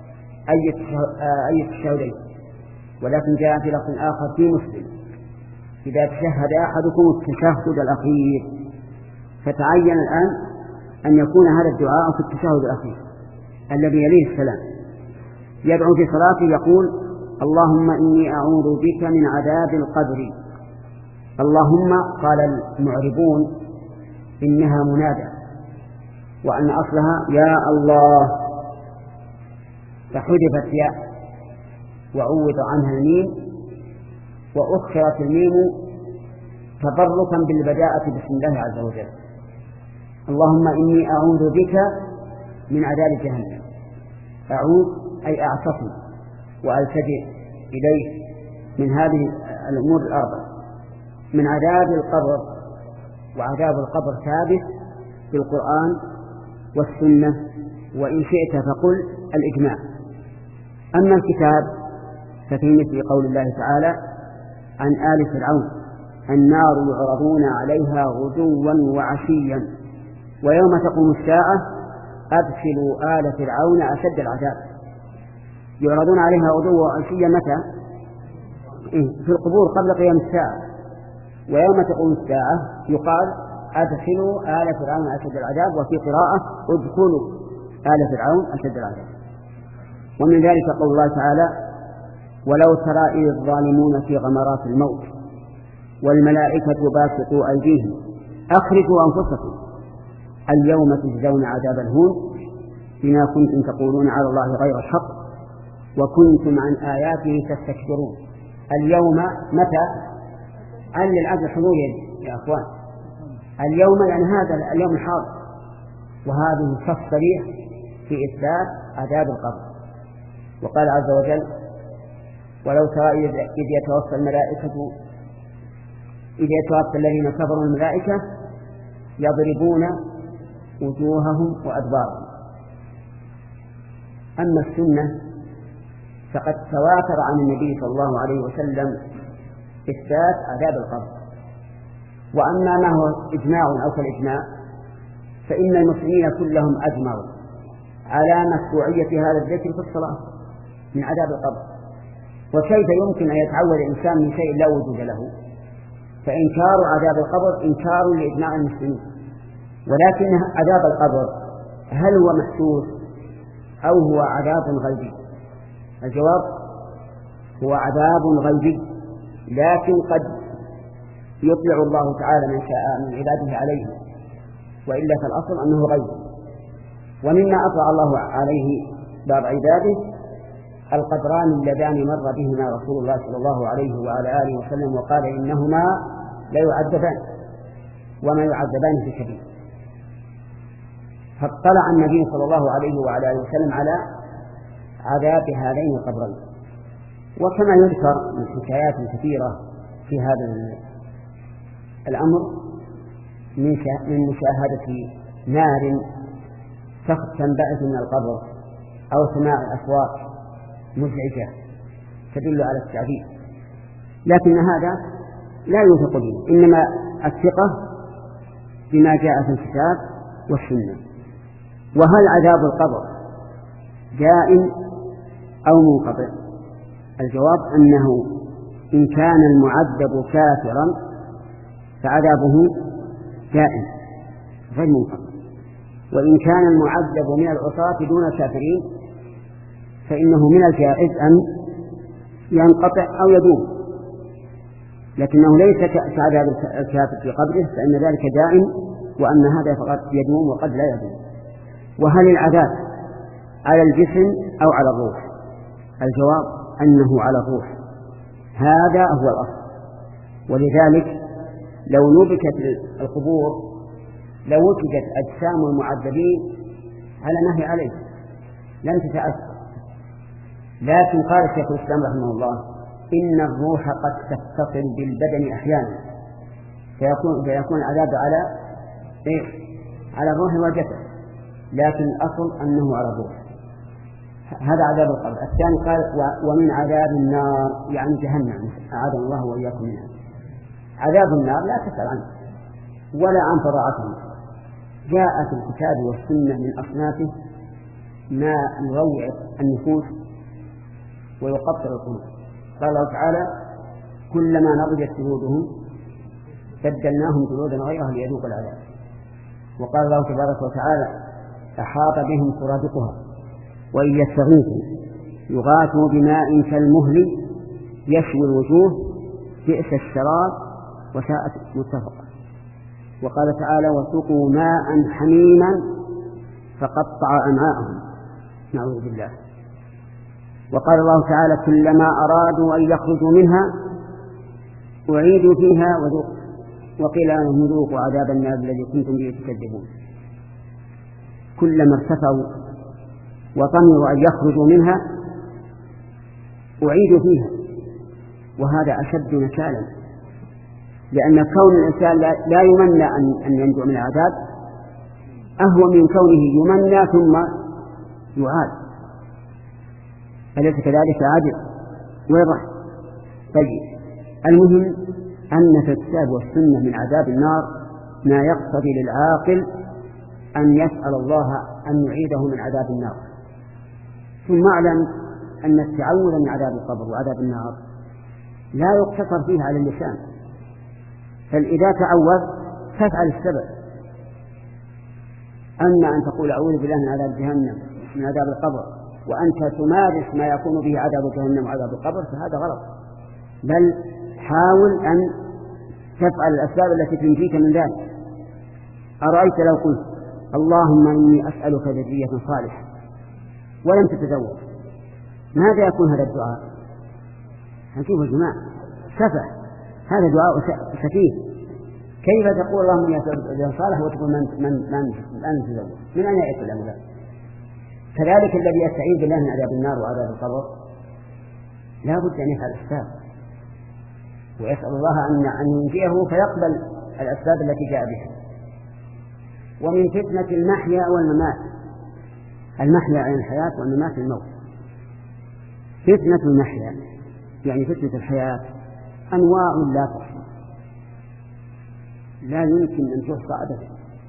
A: أي التشهدين، ولكن جاء في لفظ آخر في مسلم: إذا تشهد أحدكم التشهد الأخير. فتعين الآن أن يكون هذا الدعاء في التشهد الأخير الذي يليه السلام. يدعو في صلاته يقول: اللهم إني أعوذ بك من عذاب القبر. اللهم قال المعربون إنها منادى، وأن أصلها يا الله، فحذفت ياء وعوض عنها الميم، وأخرت الميم تبركا بالبداءة بسم الله عز وجل. اللهم إني أعوذ بك من عذاب جهنم. أعوذ أي أعتصم وألتجئ إليه من هذه الأمور الأربع: من عذاب القبر، وعذاب القبر ثابت في القرآن والسنة، وإن شئت فقل الإجماع. أما الكتاب ففي مثل قول الله تعالى عن آل فرعون: النار يعرضون عليها غدوا وعشيا ويوم تقوم الساعة أدخلوا آل فرعون أشد العذاب. يعرضون عليها غدوا وعشيا متى؟ في القبور قبل قيام الساعة. ويوم تقوم الساعة يقال أدخلوا آل فرعون أشد العذاب، وفي قراءة ادخلوا آل فرعون أشد العذاب. ومن ذلك قول الله تعالى: ولو ترى إذ الظالمون في غمرات الموت والملائكة باسطوا أيديهم أخرجوا أنفسكم اليوم تجزون عذاب الهون بما كنتم تقولون على الله غير الحق وكنتم عن آياته تستكبرون. اليوم متى؟ أن للعبد حضور يا أخوان. اليوم يعني هذا اليوم الحاضر، وهذه نص صريح في إثبات عذاب القبر. وقال عز وجل: ولو ترى إذ يتوفى الملائكة إذ يتوفى الذين كفروا الملائكة يضربون وجوههم وأدبارهم. أما السنة فقد تواتر عن النبي صلى الله عليه وسلم إثبات عذاب القبر. وأما ما هو إجماع أو كالإجماع فإن المسلمين كلهم أجمعوا على مشروعية هذا الذكر في الصلاة من عذاب القبر. وكيف يمكن أن يتعود الإنسان من شيء لا وجود له؟ فإنكار عذاب القبر إنكار لإجماع المسلمين. ولكن عذاب القبر هل هو محسوس أو هو عذاب غيبي؟ الجواب: هو عذاب غيبي، لكن قد يطلع الله تعالى من شاء من عباده عليه، وإلا فالأصل أنه غيب. ومما أطلع الله عليه بعض عباده القبران اللذان مر بهما رسول الله صلى الله عليه وعلى آله وسلم وقال إنهما لا يعذبان وما يعذبان في كبير. فاطلع النبي صلى الله عليه وعلى آله وسلم على عذاب هذين القبرين. وكما يذكر من حكايات كثيرة في هذا الأمر من مشاهدة نار تنبعث من القبر أو سماع أصوات مزعجة تدل على التعذيب، لكن هذا لا يوثق به، إنما الثقة بما جاء في الكتاب والسنة. وهل عذاب القبر دائم أو منقطع؟ الجواب أنه إن كان المعذب كافرا فعذابه دائم غير منقطع، وإن كان المعذب من العصاة دون الكافرين فإنه من الجائز أن ينقطع أو يدوم، لكنه ليس كعذاب الكافر في قبره فإن ذلك دائم، وأن هذا فقط يدوم وقد لا يدوم. وهل العذاب على الجسم أو على الروح؟ الجواب أنه على الروح، هذا هو الأصل. ولذلك لو نبكت القبور لو وجدت أجسام المعذبين على نهي عليه لن تتأثر، لكن قال الشيخ الإسلام رحمه الله إن الروح قد تتصل بالبدن أحيانا فيكون, فيكون العذاب على إيه؟ على الروح والجسد، لكن الأصل أنه على الروح. هذا عذاب القبر. الثاني قال ومن عذاب النار يعني جهنم، أعاذنا الله وإياكم منها. عذاب النار لا تسأل عنه ولا عن فظاعته، جاء في الكتاب والسنة من أصنافه ما يروع النفوس ويقطر القلوب. قال الله تعالى كلما نضجت جلودهم بدلناهم جلودا غيرها ليذوقوا العذاب. وقال الله تبارك وتعالى أحاط بهم سرادقها وإن يستغيثوا يغاثوا بماء كالمهل يشوي الوجوه بئس الشراب وساءت متفقة. وقال تعالى وسقوا ماء حميما فقطع أمعاءهم نعوذ بالله. وقال الله تعالى كلما أرادوا أن يخرجوا منها أعيدوا فيها وقيل لهم ذوقوا عذاب النار الذي كنتم به تكذبون. كلما ارتفعوا وطمعوا أن يخرجوا منها أعيدوا فيها، وهذا أشد نكالا، لأن كون الإنسان لا يمنى أن ينجو من العذاب أهو من كونه يمنى ثم يعاد. أليس كذلك؟ عدل ويضح. طيب المهم أن في الكتاب والسنة من عذاب النار ما يقتضي للعاقل أن يسأل الله أن يعيده من عذاب النار. ثم اعلم أن التعوذ من عذاب القبر وعذاب النار لا يقتصر فيه على اللسان، بل إذا تعوذ فافعل السبب. أما أن تقول أعوذ بالله من عذاب جهنم من عذاب القبر وأنت تمارس ما يكون به عذاب جهنم وعذاب القبر فهذا غلط، بل حاول أن تفعل الأسباب التي تنجيك من ذلك. أرأيت لو قلت اللهم إني أسألك ذرية صالحة ولم تتزوج، ماذا يكون هذا الدعاء؟ هنشوف يا جماعة سفه، هذا دعاء سفيه. كيف تقول اللهم إني أسألك ذرية صالحة وتقول من من من من تتزوج؟ من أين يأتي الأمر ذلك؟ كذلك الذي يستعيذ بالله من عذاب النار وعذاب القبر لا بد أن يفعل الأسباب ويسأل الله أن ينجيه فيقبل الأسباب التي جاء بها. ومن فتنة المحيا والممات، المحيا عن الحياة والممات الموت. فتنة المحيا يعني فتنة الحياة أنواع لا تحصى، لا يمكن أن تحصى أبدا،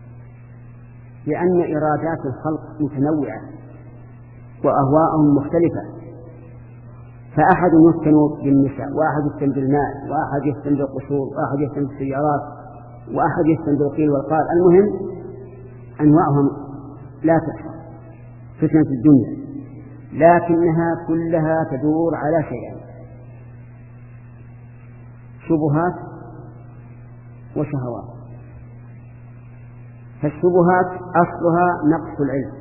A: لأن إرادات الخلق متنوعة وأهواءهم مختلفة، فأحد يفتن بالنساء، وأحد يفتن بالماء، وأحد يفتن بالقصور، وأحد يفتن بالسيارات، وأحد يفتن بالقيل والقال. المهم أنواعهم لا تحصى فتنة الدنيا، لكنها كلها تدور على شيئين: شبهات وشهوات. فالشبهات أصلها نقص العلم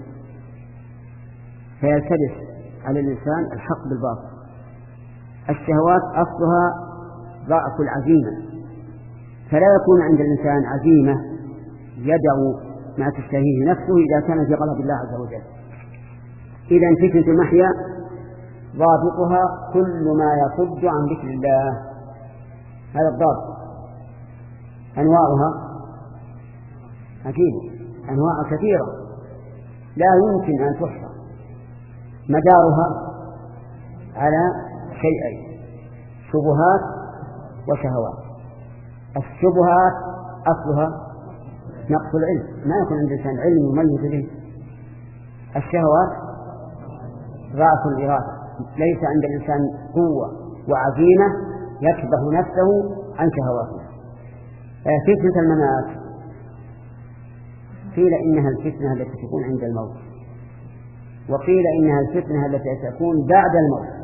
A: فيلتبس على الإنسان الحق بالباطل. الشهوات أصلها ضعف العزيمة، فلا يكون عند الإنسان عزيمة يدعو ما تشتهيه نفسه إذا كان في غضب الله عز وجل. إذن فتنة المحيا ضابطها كل ما يصد عن ذكر الله، هذا الضابط. أنواعها أكيد أنواع كثيرة لا يمكن أن تحصى، مدارها على شيئين: شبهات وشهوات. الشبهات أصلها نقص العلم، ما يكون عند الإنسان علم يميز به. الشهوات ضعف الإرادة، ليس عند الإنسان قوة وعزيمة يكبه نفسه عن شهواته. فتنة الممات قيل إنها الفتنة التي تكون عند الموت، وقيل إنها الفتنة التي تكون بعد الموت.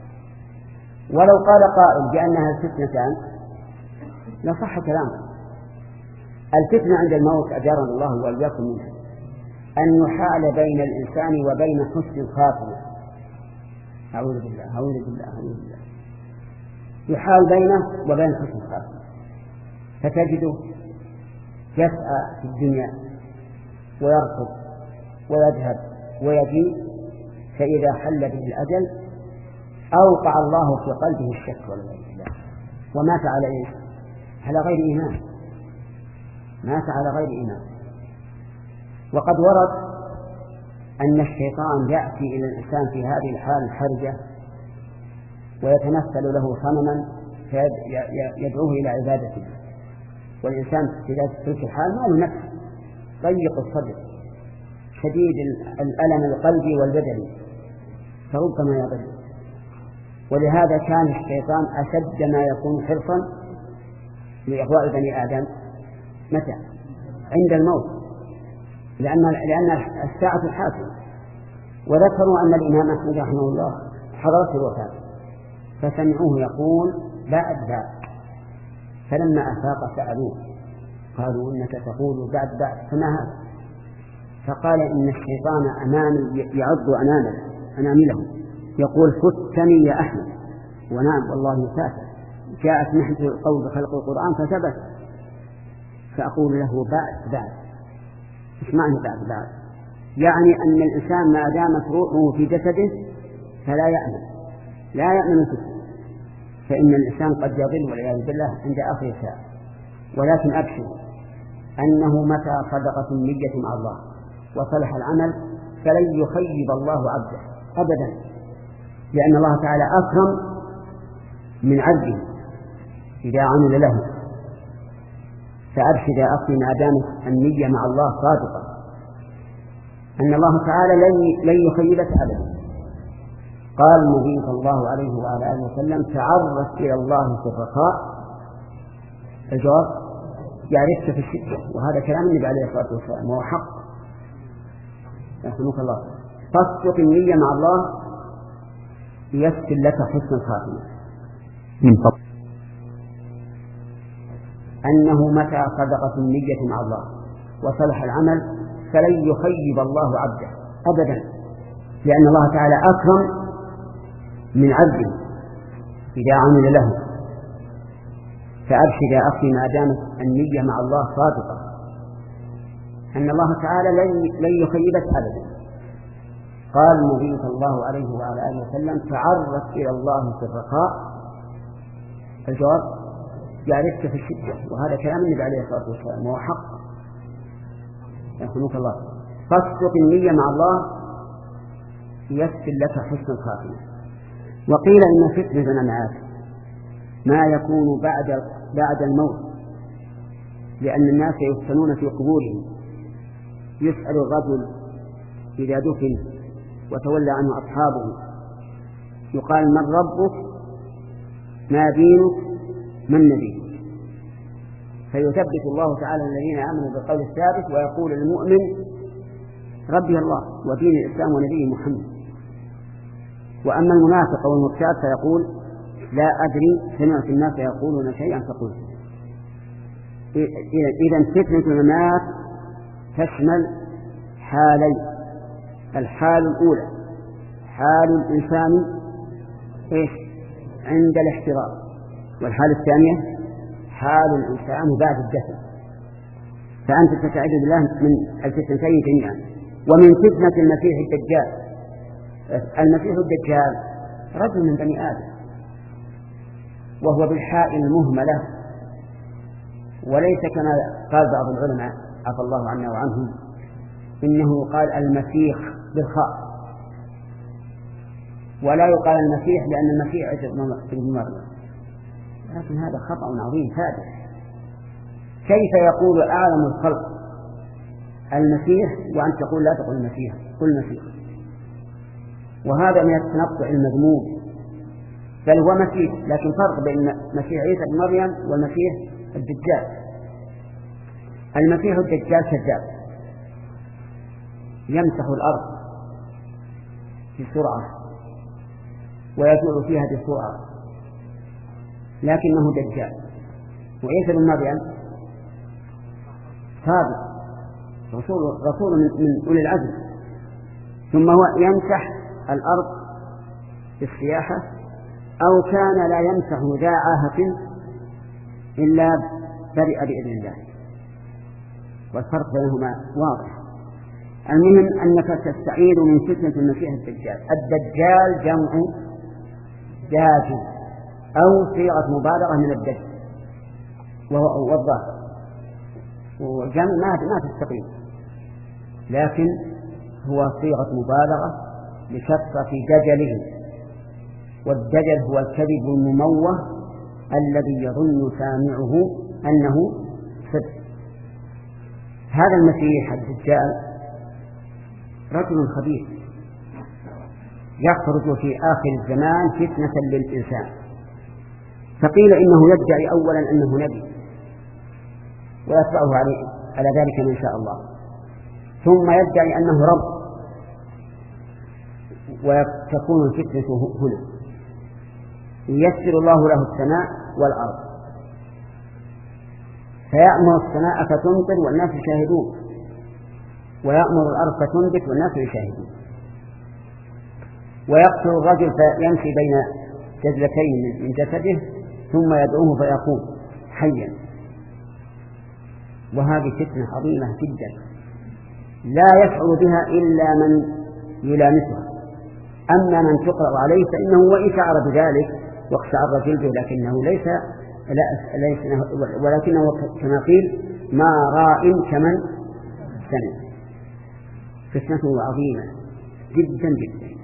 A: ولو قال قائل بأنها الفتنتان لصح كلامه. الفتنة عند الموت أجارنا الله وإياكم منها أن يحال بين الإنسان وبين حسن الخاتمة. أعوذ بالله أعوذ بالله أعوذ بالله يحال بينه وبين حسن الخاتمة، فتجده يسعى في الدنيا ويركض ويذهب ويجيء، فإذا حل به الأجل أوقع الله في قلبه الشك والعياذ بالله، ومات على إيه؟ على غير إيمان، مات على غير إيمان. وقد ورد أن الشيطان يأتي إلى الإنسان في هذه الحال الحرجة ويتمثل له صنما فيدعوه إلى عبادته، والإنسان في تلك الحال ما له نفس، ضيق الصدر، شديد الألم القلبي والبدني، فربما يضل. ولهذا كان الشيطان أشد ما يكون حرصا لإغواء بني آدم متى؟ عند الموت، لأن لأن الساعة حاسمة. وذكروا أن الإمام أحمد رحمه الله حضرته الوفاة فسمعوه يقول بعد بعد، فلما أفاق سألوه قالوا إنك تقول بعد بعد فما هذا؟ فقال إن الشيطان أمامي يعض أنامله يقول فتني يا أحمد، ونعم والله فاتح، جاءت نحن القول بخلق القرآن فثبت، فأقول له بعد بعد. إيش معنى بعد بعد؟ يعني أن الإنسان ما دامت روحه في جسده فلا يأمن، لا يأمن فتنة، فإن الإنسان قد يضل والعياذ بالله عند آخر ساعة. ولكن أبشر أنه متى صدقت النية مع الله وصلح العمل فلن يخيب الله عبده أبدا، لأن الله تعالى أكرم من عبده إذا عمل له. فأبشر يا أخي ما دامت النية مع الله صادقة أن الله تعالى لن يخيبك أبدا. قال النبي صلى الله عليه وعلى آله وسلم تعرف إلى الله في الرخاء، الجواب يعرفك في الشدة، وهذا كلام النبي عليه الصلاة والسلام وهو حق. يحسنك الله. تصدق النية مع الله يسر لك حسن الخاتمة. أنه متى صدقت النية مع الله وصلح العمل فلن يخيب الله عبده أبدا، لأن الله تعالى أكرم من عبده إذا عمل له. فأبشر يا أخي ما دامت النية مع الله صادقة أن الله تعالى لن يخيبك أبدا. قال النبي صلى الله عليه وعلى آله وسلم تعرف إلى الله في الرخاء، الجواب يعرفك في الشدة، وهذا كلام النبي عليه الصلاة والسلام وهو حق. يحسنك الله. تصدق النية مع الله يسر لك حسن الخاتمة. وقيل إن فتنة الممات ما يكون بعد بعد الموت، لأن الناس يفتنون في قبورهم. يسأل الرجل إذا دفن وتولى عنه أصحابه يقال من ربك ما دينك من نبيك، فيثبت الله تعالى الذين آمنوا بالقول الثابت ويقول المؤمن ربي الله ودين الإسلام ونبيه محمد. وأما المنافق والمرتاب فيقول لا أدري سمعت الناس يقولون شيئا فقلت. إذا فتنة الممات تشمل حالين: الحال الأولى حال الإنسان إيش عند الاحتضار، والحال الثانية حال الإنسان بعد الدفن. فأنت تستعيذ بالله من الفتنتين جميعا. ومن فتنة المسيح الدجال، المسيح الدجال رجل من بني آدم وهو بالحاء المهملة، وليس كما قال بعض العلماء عفى الله عنا وعنهم إنه قال المسيح بالخاء، ولا يقال المسيح لأن المسيح عيسى بن مريم، لكن هذا خطأ عظيم فادح. كيف يقول أعلم الخلق المسيح وأن تقول لا تقول المسيح، قل المسيح؟ وهذا من التنطع المذموم، بل هو مسيح، لكن فرق بين مسيح عيسى بن مريم والمسيح الدجال. المسيح الدجال كذاب يمسح الأرض بسرعة ويجول فيها بسرعة، لكنه دجال. وعيسى بن مريم صادق رسول, رسول من, من أولي العزم، ثم هو يمسح الأرض بالسياحة، أو كان لا يمسح ذا عاهة إلا برئ بإذن الله، والفرق بينهما واضح. المهم أنك تستعيد من فتنة المسيح الدجال. الدجال جمع داج أو صيغة مبالغة من الدج وهو الظاهر، وجمع ما ما تستقيم، لكن هو صيغة مبالغة لكثرة دجله، والدجل هو الكذب المموه الذي يظن سامعه أنه صدق. هذا المسيح الدجال رجل خبيث يخرج في آخر الزمان فتنة للإنسان، فقيل إنه يدعي أولا أنه نبي ويتبعه عليه على ذلك من شاء الله، ثم يدعي أنه رب، وتكون الفتنة هنا. ييسر الله له السماء والأرض، فيأمر السماء فتمطر والناس يشاهدون، ويأمر الأرض فتنبت والناس يشاهدون، ويقتل الرجل فيمشي بين جزلتين من جسده ثم يدعوه فيقوم حيا. وهذه فتنة عظيمة جدا لا يشعر بها إلا من يلامسها، أما من تقرأ عليه فإنه وإن شعر بذلك واقشعر جلده لكنه ليس ليس ولكنه كما قيل ما راء كمن سمع. فتنته عظيمة جدا جدا،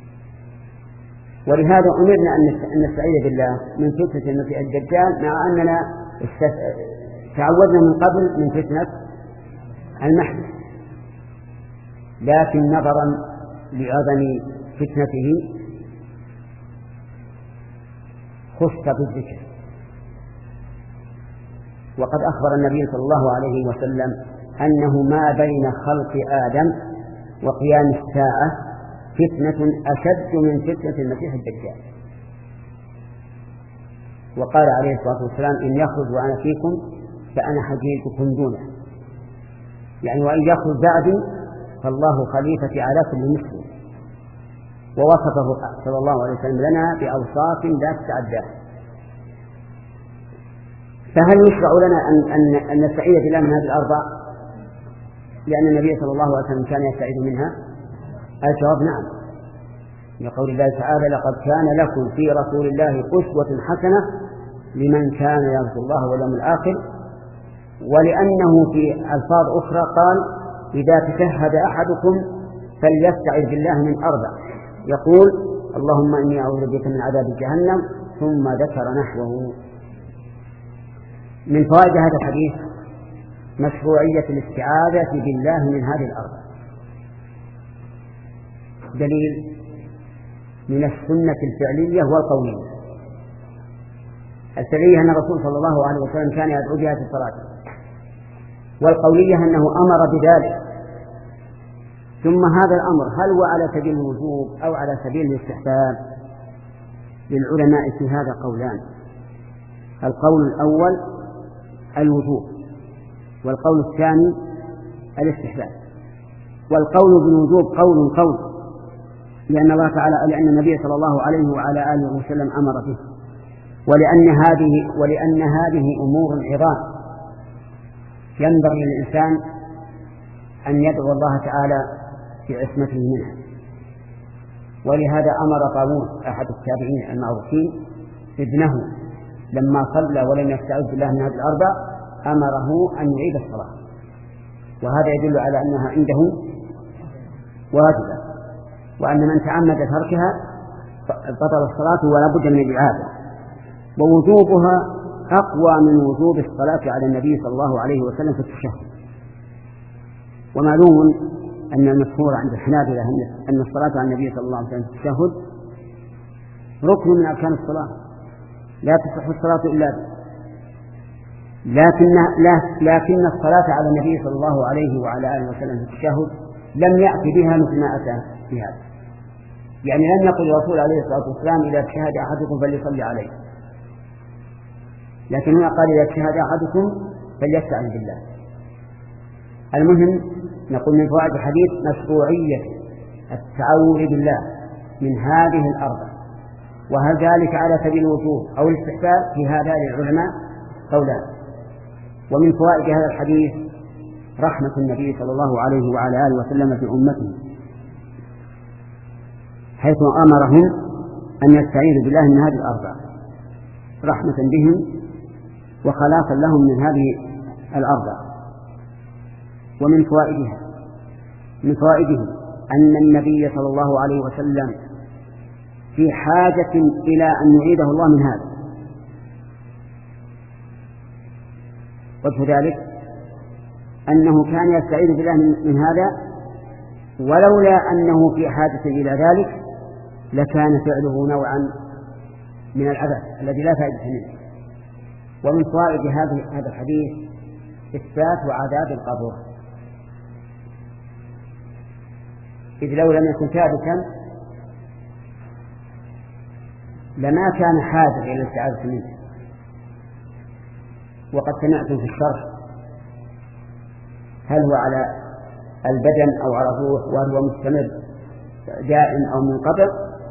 A: ولهذا أمرنا أن نستعيذ بالله من فتنة المسيح الدجال، مع أننا تعودنا من قبل من فتنة المحدث، لكن نظرا لعظم فتنته خص بالذكر. وقد أخبر النبي صلى الله عليه وسلم أنه ما بين خلق آدم وقيام الساعة فتنة أشد من فتنة المسيح الدجال. وقال عليه الصلاة والسلام إن يخرج وأنا فيكم فأنا حجيجكم دونه، يعني وإن يخرج بعدي فالله خليفتي على كل مسلم. ووصفه صلى الله عليه وسلم لنا بأوصاف لا تتعدى. فهل يشرع لنا أن, أن, أن نستعيذ بالله من هذه الأربع لأن النبي صلى الله عليه وسلم كان يستعيذ منها؟ الجواب نعم، لقول الله تعالى لقد كان لكم في رسول الله أسوة حسنة لمن كان يرجو الله واليوم الآخر. ولأنه في ألفاظ أخرى قال إذا تشهد أحدكم فليستعذ بالله من أربع، يقول اللهم إني أعوذ بك من عذاب جهنم، ثم ذكر نحوه. من فوائد هذا الحديث مشروعية الاستعاذة بالله من هذه الأربع. دليل من السنة الفعلية والقولية. الفعلية أن الرسول صلى الله عليه وسلم كان يدعو بها في الصلاة، والقولية أنه أمر بذلك. ثم هذا الأمر هل هو على سبيل الوجوب أو على سبيل الاستحباب؟ للعلماء في هذا قولان. القول الأول الوجوب، والقول الثاني الاستحباب. والقول بالوجوب قول قول لأن الله تعالى لأن النبي صلى الله عليه وعلى آله وسلم أمر به، ولأن هذه ولأن هذه أمور عظام ينبغي للإنسان أن يدعو الله تعالى بعصمته منها. ولهذا أمر طاووس أحد التابعين المعروفين ابنه لما صلى ولم يستعذ بالله من هذه الأربع أمره أن يعيد الصلاة، وهذا يدل على أنها عنده واجبة، وأن من تعمد تركها بطل الصلاة ولا بد من الإعادة. ووجوبها أقوى من وجوب الصلاة على النبي صلى الله عليه وسلم في التشهد. ومعلوم أن المشهور عند الحنابلة أن الصلاة على النبي صلى الله عليه وسلم في التشهد ركن من أركان الصلاة لا تصح الصلاة إلا به، لكن لكن الصلاة على النبي صلى الله عليه وعلى آله وسلم في التشهد لم يأتي بها مثل ما أتى بهذا، يعني لم يقل الرسول عليه الصلاة والسلام إذا تشهد أحدكم فليصلي عليه، لكن هنا قال إذا تشهد أحدكم فليستعن بالله. المهم نقول من فوائد الحديث مشروعية التعوذ بالله من هذه الأربع، وهل ذلك على سبيل الوجوب أو الاستحباب في هذا للعلماء قولان. ومن فوائد هذا الحديث رحمة النبي صلى الله عليه وعلى آله وسلم في أمته، حيث أمرهم أن يستعيذوا بالله من هذه الأربع رحمة بهم وخلاصا لهم من هذه الأربع. ومن فوائدها من فوائده أن النبي صلى الله عليه وسلم في حاجة إلى أن يعيده الله من هذا. وجه ذلك أنه كان يستعيذ بالله من هذا، ولولا أنه في حاجة إلى ذلك لكان فعله نوعا من العبث الذي لا فائدة منه. ومن فوائد هذا الحديث إثبات عذاب القبر، إذ لو لم يكن ثابتا لما كان حاجة إلى الاستعاذة منه. وقد سمعتم في الشرح هل هو على البدن أو على الروح، وهل هو مستمر دائم أو منقطع،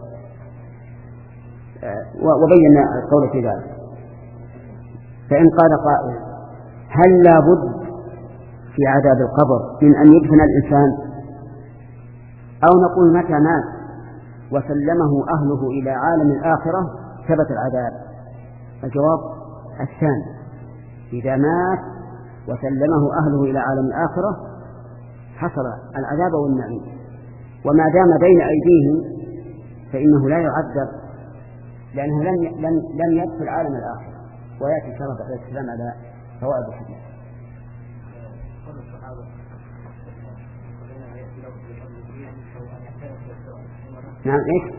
A: وبينا القول في ذلك. فإن قال قائل هل لا بد في عذاب القبر من أن يدفن الإنسان، أو نقول متى مات وسلمه أهله إلى عالم الآخرة ثبت العذاب؟ الجواب الثاني، إذا مات وسلمه أهله إلى عالم الآخرة حصل العذاب والنعيم، وما دام بين أيديهم فإنه لا يعذب، لأنه لم لم لم يدخل عالم الآخرة. ويأتي شرف عليه السلام على فوائد الحديث. نعم إيش؟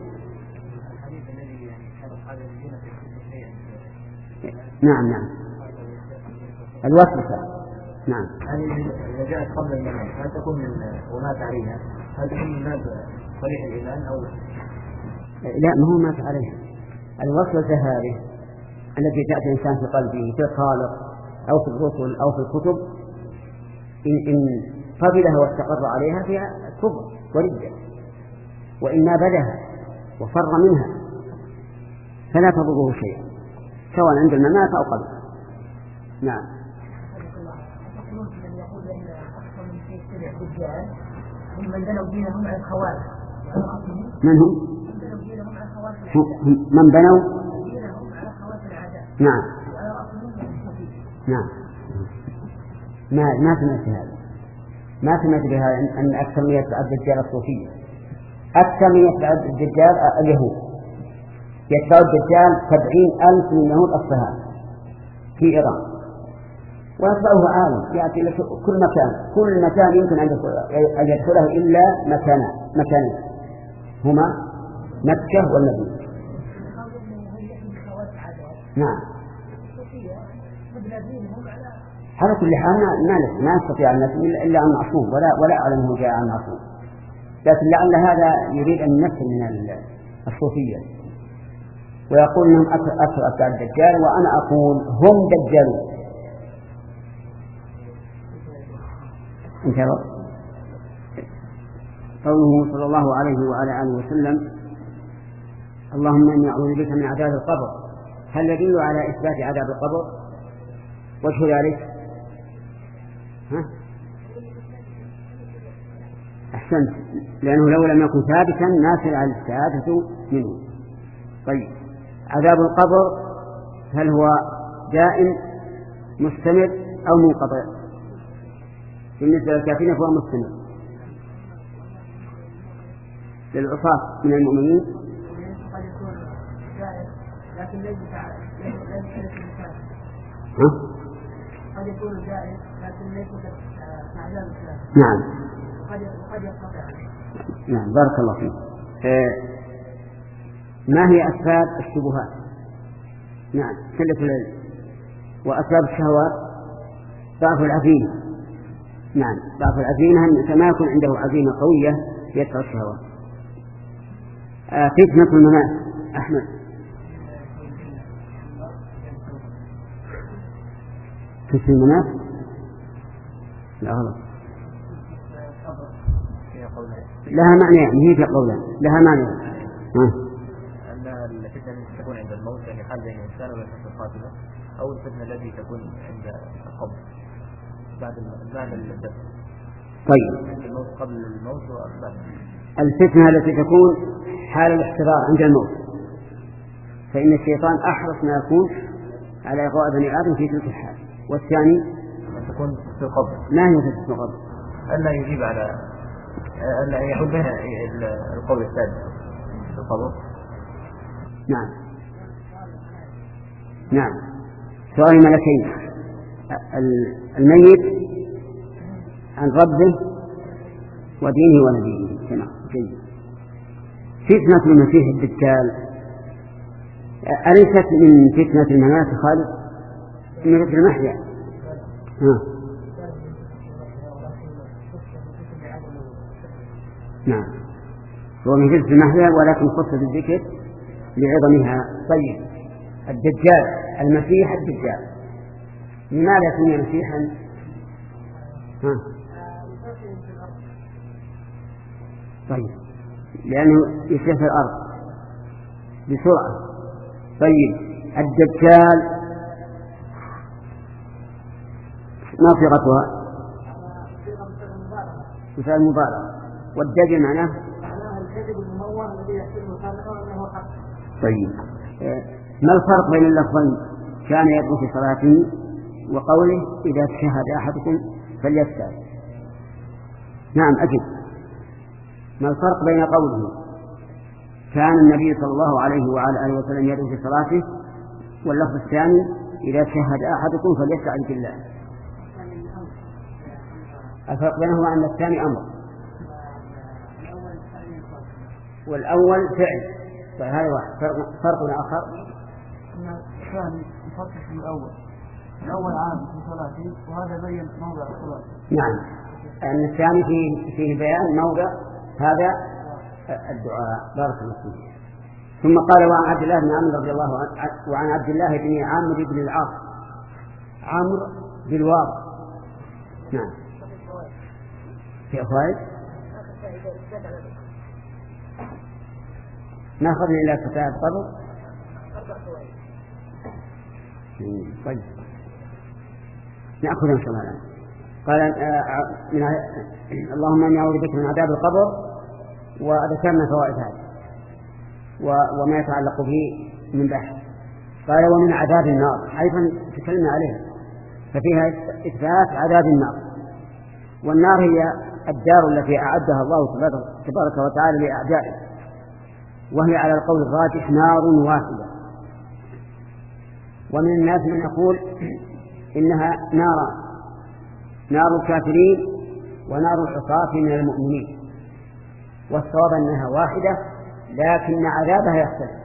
A: نعم نعم الوسوسة. نعم.
D: هذه إذا جاءت قبل المنام هل تكون من ومات عليها هل تكون من باب صريح الإيمان أو
A: لا؟ ما هو مات عليها. الوسوسة هذه التي تأتي الإنسان في قلبه في الخالق أو في الرسل أو في الكتب، إن, إن قبلها واستقر عليها فيها كفر وردة، وإن نابذها وفر منها فلا تضره شيئا سواء عند الممات أو قبل. نعم.
C: من بنوا دينهم على الخوارج.
A: من هم؟ من بنوا
C: دينهم على خوارج العادات.
A: نعم. نعم. ما ما سمعت هذا، ما سمعت بها أن أكثر من يتبع الدجال الصوفية، أكثر من يتبع الدجال اليهود. يتبع الدجال سبعين ألف من يهود أصفهان في إيران، ويتبعه عالم يأتي إلى كل مكان، كل مكان يمكن أن يدخله إلا مكانا مكانين هما مكة والمدينة. نعم. على كل حال ما ما نستطيع أن نسمي إلا عن معصوم، ولا ولا أعلم جاء عن معصوم، لكن لعل هذا يريد أن يمثل من الصوفية ويقول أنهم أكثر أتباع الدجال، وأنا أقول هم دجالون. انتظر. قوله صلى الله عليه وعلى آله وسلم اللهم إني أعوذ بك من عذاب القبر، هل يدل على إثبات عذاب القبر؟ وجه ذلك ها؟ أحسنت، لأنه لو لم يكن ثابتا ناسل على الاستعاذة منه. طيب، عذاب القبر هل هو دائم مستمر أو منقطع؟ بالنسبة للكافرين فهو مستمر، للعصاة من المؤمنين
C: قد يكون جائز لكن ليس
A: ها؟
C: قد يكون جائز لكن ليس كعذاب الثلاث.
A: نعم.
C: وقد يقطع عليه.
A: نعم بارك الله فيك. آه ما هي أسباب الشبهات؟ نعم قلة العلم. وأسباب الشهوات ضعف العزيمة. نعم ضعف العزيمة كما يكون عنده عزيمة قوية يدفع الشهوات. آه فتنة الممات. أحمد فتنة الممات لا غلط لها معنى يعني هي في قولها لها معنى
D: أن الفتنة التي تكون عند الموت يعني حال بين الإنسان وبين الخاتمة أو الفتنة التي تكون عند القبر بعد بعد الدفن.
A: طيب
D: عند الموت قبل الموت وبعد.
A: الفتنة التي تكون حال الاحتضار عند الموت فإن الشيطان أحرص ما يكون على إغواء بني آدم في تلك الحال. والثاني
D: أن تكون في القبر.
A: ما هي فتنة القبر؟
D: ألا يجيب على ألا يحول بين القول الثاني في القبر.
A: نعم نعم سؤال ملكين الميت عن ربه ودينه ونبيه. تمام جيد. فتنة المسيح الدجال أليست من فتنة الممات خالد من فتنة المحيا؟ نعم هو من فتنة المحيا ولكن خص بالذكر لعظمها. طيب الدجال المسيح الدجال لماذا يكون مسيحا؟ ها طيب لأنه يسير في الأرض بسرعة. طيب الدجال ما صيغتها؟ مثال مبالغة. والدجل معناه
C: الكذب الممول الذي يحصل مخالفة أنه حق.
A: طيب ما الفرق بين اللفظين كان يدعو في صلاته وقوله إذا تشهد أحدكم فليستعذ؟ نعم أجل. ما الفرق بين قوله كان النبي صلى الله عليه وعلى آله وسلم يدعو في صلاته واللفظ الثاني إذا تشهد أحدكم فليستعذ بالله؟ الفرق بينهما أن الثاني أمر والأول فعل. فهذا واحد. فرق آخر
C: الثاني يفرق في الأول. الأول عام في صلاته وهذا بين موضع الصلاة.
A: نعم أن الثاني فيه, فيه بيان موضع هذا الدعاء. بارك الله فيك. ثم قال وعن عبد الله بن عمرو رضي الله عنه وعن عبد الله بن عمرو بن العاص عمرو بالواو. نعم في أفوائد ما أخذنا إلا كتاب قبل. طيب نأخذ إن شاء الله الآن. قال آه من اللهم إني أعوذ بك من عذاب القبر وذكرنا فوائد هذا وما يتعلق به من بحث. قال ومن عذاب النار أيضا تكلمنا عليه ففيها إثبات عذاب النار. والنار هي الدار التي أعدها الله تبارك وتعالى لأعدائه وهي على القول الراجح نار واحدة. ومن الناس من يقول إنها نار نار الكافرين ونار العصاة من المؤمنين والصواب أنها واحدة لكن عذابها يختلف.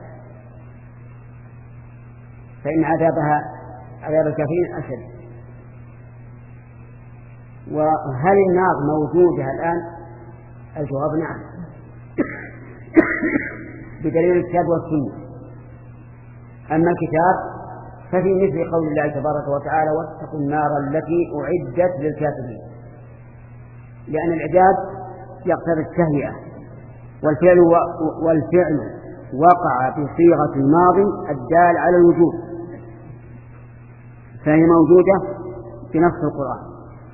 A: فإن عذابها عذاب الكافرين أشد. وهل النار موجودة الآن؟ الجواب نعم بدليل الكتاب والسنة. أما الكتاب ففي مثل قول الله تبارك وتعالى واتقوا النار التي أعدت للكافرين لأن الإعداد يقتضي التهيئة والفعل, والفعل وقع بصيغة الماضي الدال على الوجود فهي موجودة في نص القرآن.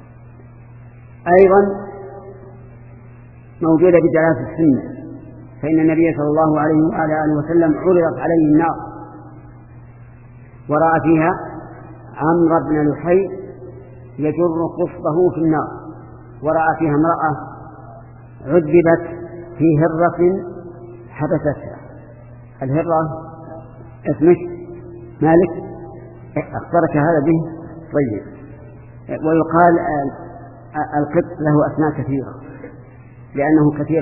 A: أيضا موجودة بدلالة السنة فإن النبي صلى الله عليه وعلى آله وسلم عرضت عليه النار ورأى فيها عمرو بن لحي يجر قصبه في النار ورأى فيها امرأة عذبت في هرة حبستها. الهرة اسمش مالك أخبرك هذا به. طيب ويقال القط له أسماء كثيرة لأنه كثير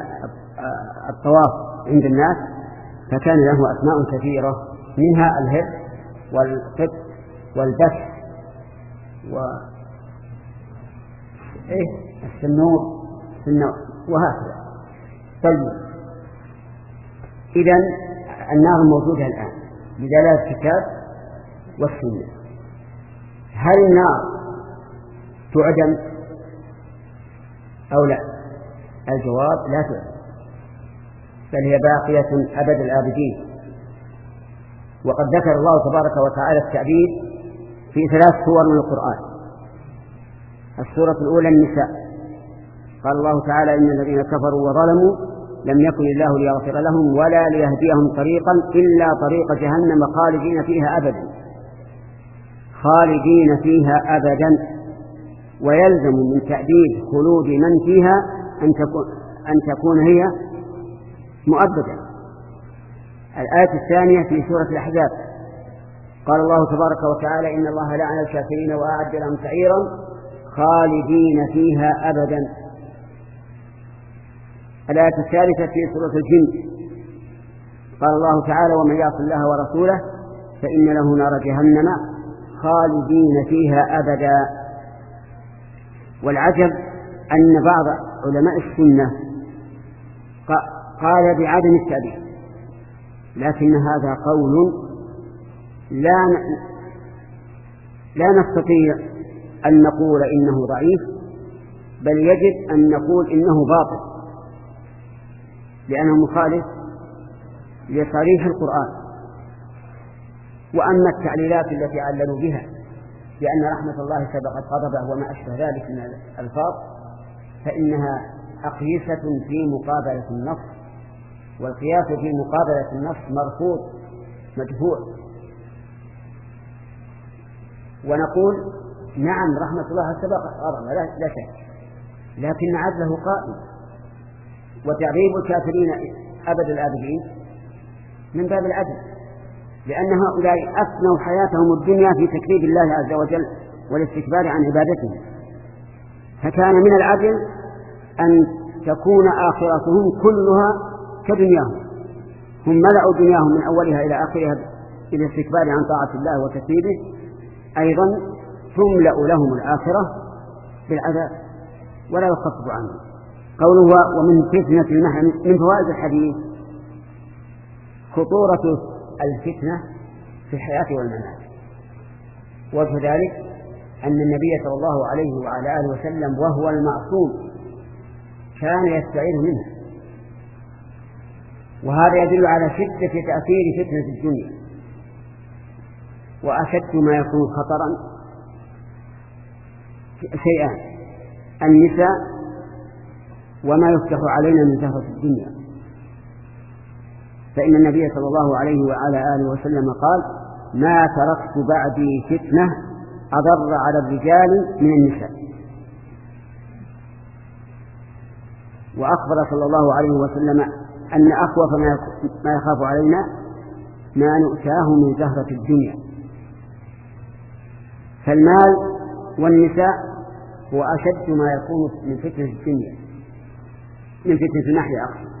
A: الطواف عند الناس، فكان له أسماء كثيرة منها الهر والقط والبث و إيه السنور وهكذا. طيب إذن النار موجودة الآن بدلالة الكتاب والسنة. هل النار تعدم أو لا؟ الجواب لا تعدم، بل هي باقية أبد الآبدين. وقد ذكر الله تبارك وتعالى التعبيد في ثلاث سور من القرآن. السورة الأولى النساء، قال الله تعالى: إن الذين كفروا وظلموا لم يكن الله ليغفر لهم ولا ليهديهم طريقا إلا طريق جهنم خالدين فيها أبدا خالدين فيها أبدا ويلزم من تأبيد خلود من فيها أن تكون, أن تكون هي مؤبدا. الآية الثانية في سورة الأحزاب، قال الله تبارك وتعالى: إن الله لعن الكافرين وأعد لهم سعيرا خالدين فيها أبدا. الآية الثالثة في سورة الجن، قال الله تعالى: ومن يعص الله ورسوله فإن له نار جهنم خالدين فيها أبدا. والعجب أن بعض علماء السنة قال بعدم التأبيد، لكن هذا قول لا لا نستطيع أن نقول إنه ضعيف، بل يجب أن نقول إنه باطل، لأنه مخالف لصريح القرآن. وأما التعليلات التي عللوا بها لأن رحمة الله سبقت غضبه وما أشبه ذلك من الألفاظ، فإنها أقيسة في مقابلة النص، والقياس في مقابلة النص مرفوض مدفوع. ونقول نعم رحمة الله سبقت غضبه لا شك، لكن عدله قائم، وتعذيب الكافرين أبد الآبدين من باب العدل، لأن هؤلاء أفنوا حياتهم الدنيا في تكذيب الله عز وجل والاستكبار عن عبادته، فكان من العدل أن تكون آخرتهم كلها كدنياهم، هم ملأوا دنياهم من أولها إلى آخرها بالاستكبار عن طاعة الله وتكذيبه، أيضا تملأ لهم الآخرة بالعذاب ولا يخفف عنهم. قوله ومن فتنة المحن، من فوائد الحديث خطورة الفتنة في الحياة والممات. وجه ذلك أن النبي صلى الله عليه وعلى آله وسلم وهو المعصوم كان يستعيذ منه، وهذا يدل على شدة تأثير فتنة الدنيا. وأشد ما يكون خطرا شيئان: النساء وما يفتح علينا من زهرة الدنيا. فإن النبي صلى الله عليه وعلى آله وسلم قال: ما تركت بعدي فتنة أضر على الرجال من النساء. وأخبر صلى الله عليه وسلم أن أخوف ما يخاف علينا ما نؤتاه من زهرة الدنيا. فالمال والنساء هو أشد ما يكون من فتنة الدنيا، من فتنة الناحية أخر.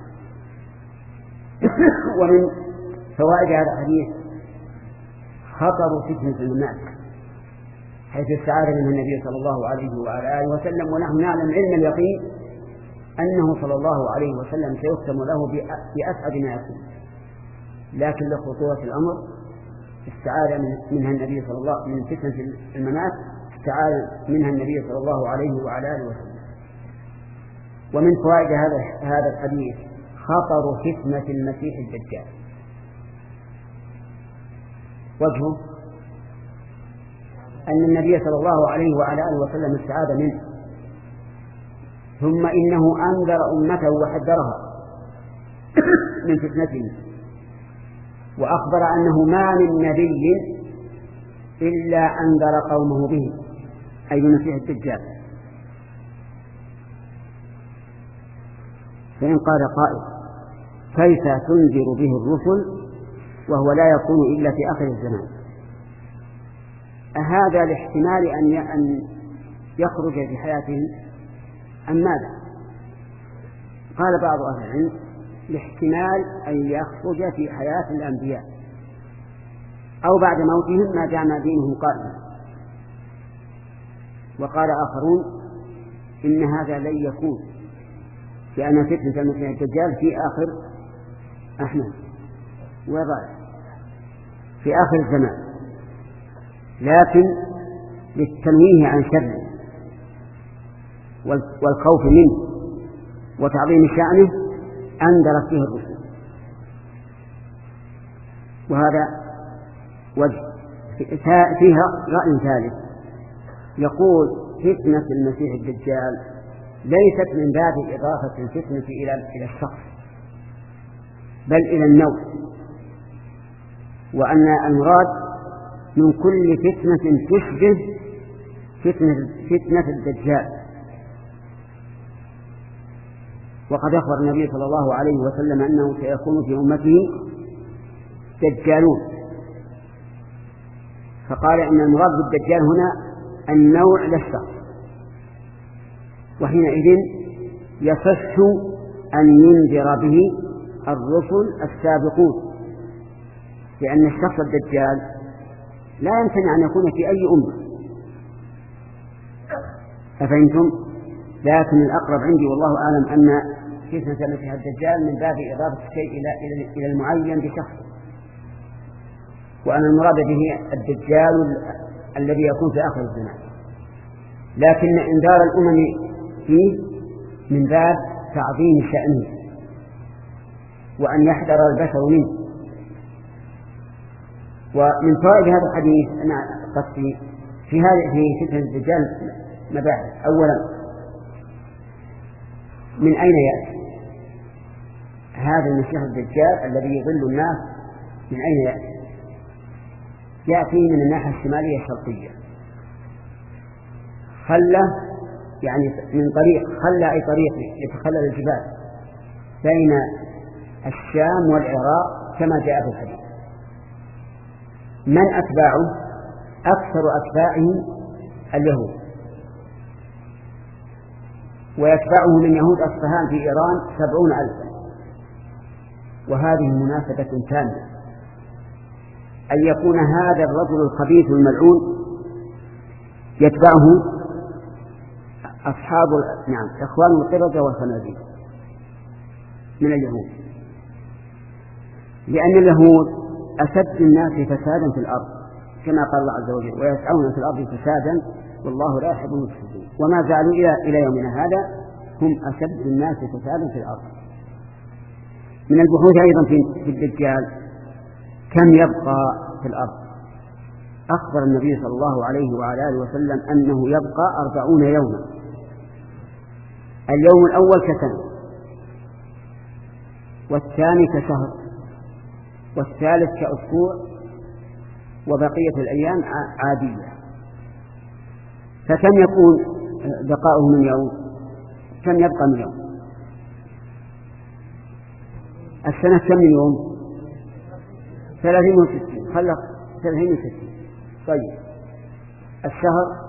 A: ومن فوائد هذا الحديث خطر فتنة الممات، حيث استعاذ منها النبي صلى الله عليه وعلى آله وسلم، ونحن نعلم علم اليقين أنه صلى الله عليه وسلم سيختم له بأسعد ما يكون، لكن لخطورة الأمر استعاذ منها النبي صلى الله من فتنة الممات استعاذ منها النبي صلى الله عليه وعلى آله وسلم. ومن فوائد هذا هذا الحديث خطر فتنة المسيح الدجال. وجهه أن النبي صلى الله عليه وعلى آله وسلم استعاذ منه، ثم إنه أنذر أمته وحذرها من فتنته، وأخبر أنه ما من نبي إلا أنذر قومه به، أي المسيح الدجال. فإن قال قائل: كيف تنذر به الرسل وهو لا يكون إلا في آخر الزمان؟ أهذا الاحتمال أن يخرج في حياتهم أم ماذا؟ قال بعض أهل العلم لاحتمال أن يخرج في حياة الأنبياء أو بعد موتهم ما دام دينهم قائما. وقال آخرون إن هذا لن يكون، لأن فتنة المسيح الدجال في آخر أحمد وضع في آخر الزمان، لكن للتنويه عن شره والخوف منه وتعظيم شأنه أنذر فيه الرسل. وهذا وجه. فيها رأي ثالث يقول فتنة المسيح الدجال ليست من باب إضافة الفتنة إلى إلى الشخص بل إلى النوع، وأن المراد من كل فتنة تشبه فتنة, فتنة الدجال. وقد أخبر النبي صلى الله عليه وسلم أنه سيكون في أمته دجالون، فقال إن المراد بالدجال هنا النوع لا الشخص، وحينئذ يصح أن ينذر به الرسل السابقون، لأن الشخص الدجال لا يمكن أن يكون في أي أمة. أفهمتم؟ لكن الأقرب عندي والله أعلم أن فتنة المسيح الدجال من باب إضافة الشيء إلى إلى المعين بشخص، وأن المراد به الدجال الذي يكون في آخر الزمان، لكن إنذار الأمم فيه من باب تعظيم شأنه وأن يحذر البشر منه. ومن فوائد هذا الحديث أنا قصدي في هذه في فتنة الدجال مباحث. أولا، من أين يأتي هذا المسيح الدجال الذي يضل الناس؟ من أين يأتي؟ يأتي من الناحية الشمالية الشرقية، خلة يعني من طريق خلة أي طريق يتخلل الجبال بين الشام والعراق كما جاء في الحديث. من أتباعه؟ أكثر أتباعه اليهود، ويتبعه من يهود أصفهان في إيران سبعون ألفا. وهذه مناسبة تامة أن يكون هذا الرجل الخبيث الملعون يتبعه أصحاب نعم إخوان القردة والخنازير من اليهود، لأن اليهود أشد الناس فسادا في الأرض كما قال الله عز وجل ويسعون في الأرض فسادا والله لا يحب المفسدين، وما زالوا إلى إلى يومنا هذا هم أشد الناس فسادا في الأرض. من البحوث أيضا في الدجال كم يبقى في الأرض. أخبر النبي صلى الله عليه وعلى آله وسلم أنه يبقى أربعون يوما، اليوم الأول كسنة، والثاني كشهر، والثالث كأسبوع، وبقية الأيام عادية. فكم يكون بقاؤه من يوم؟ كم يبقى من يوم؟ السنة كم من يوم؟ ثلاثين وستين، خلق ثلاثين وستين. طيب الشهر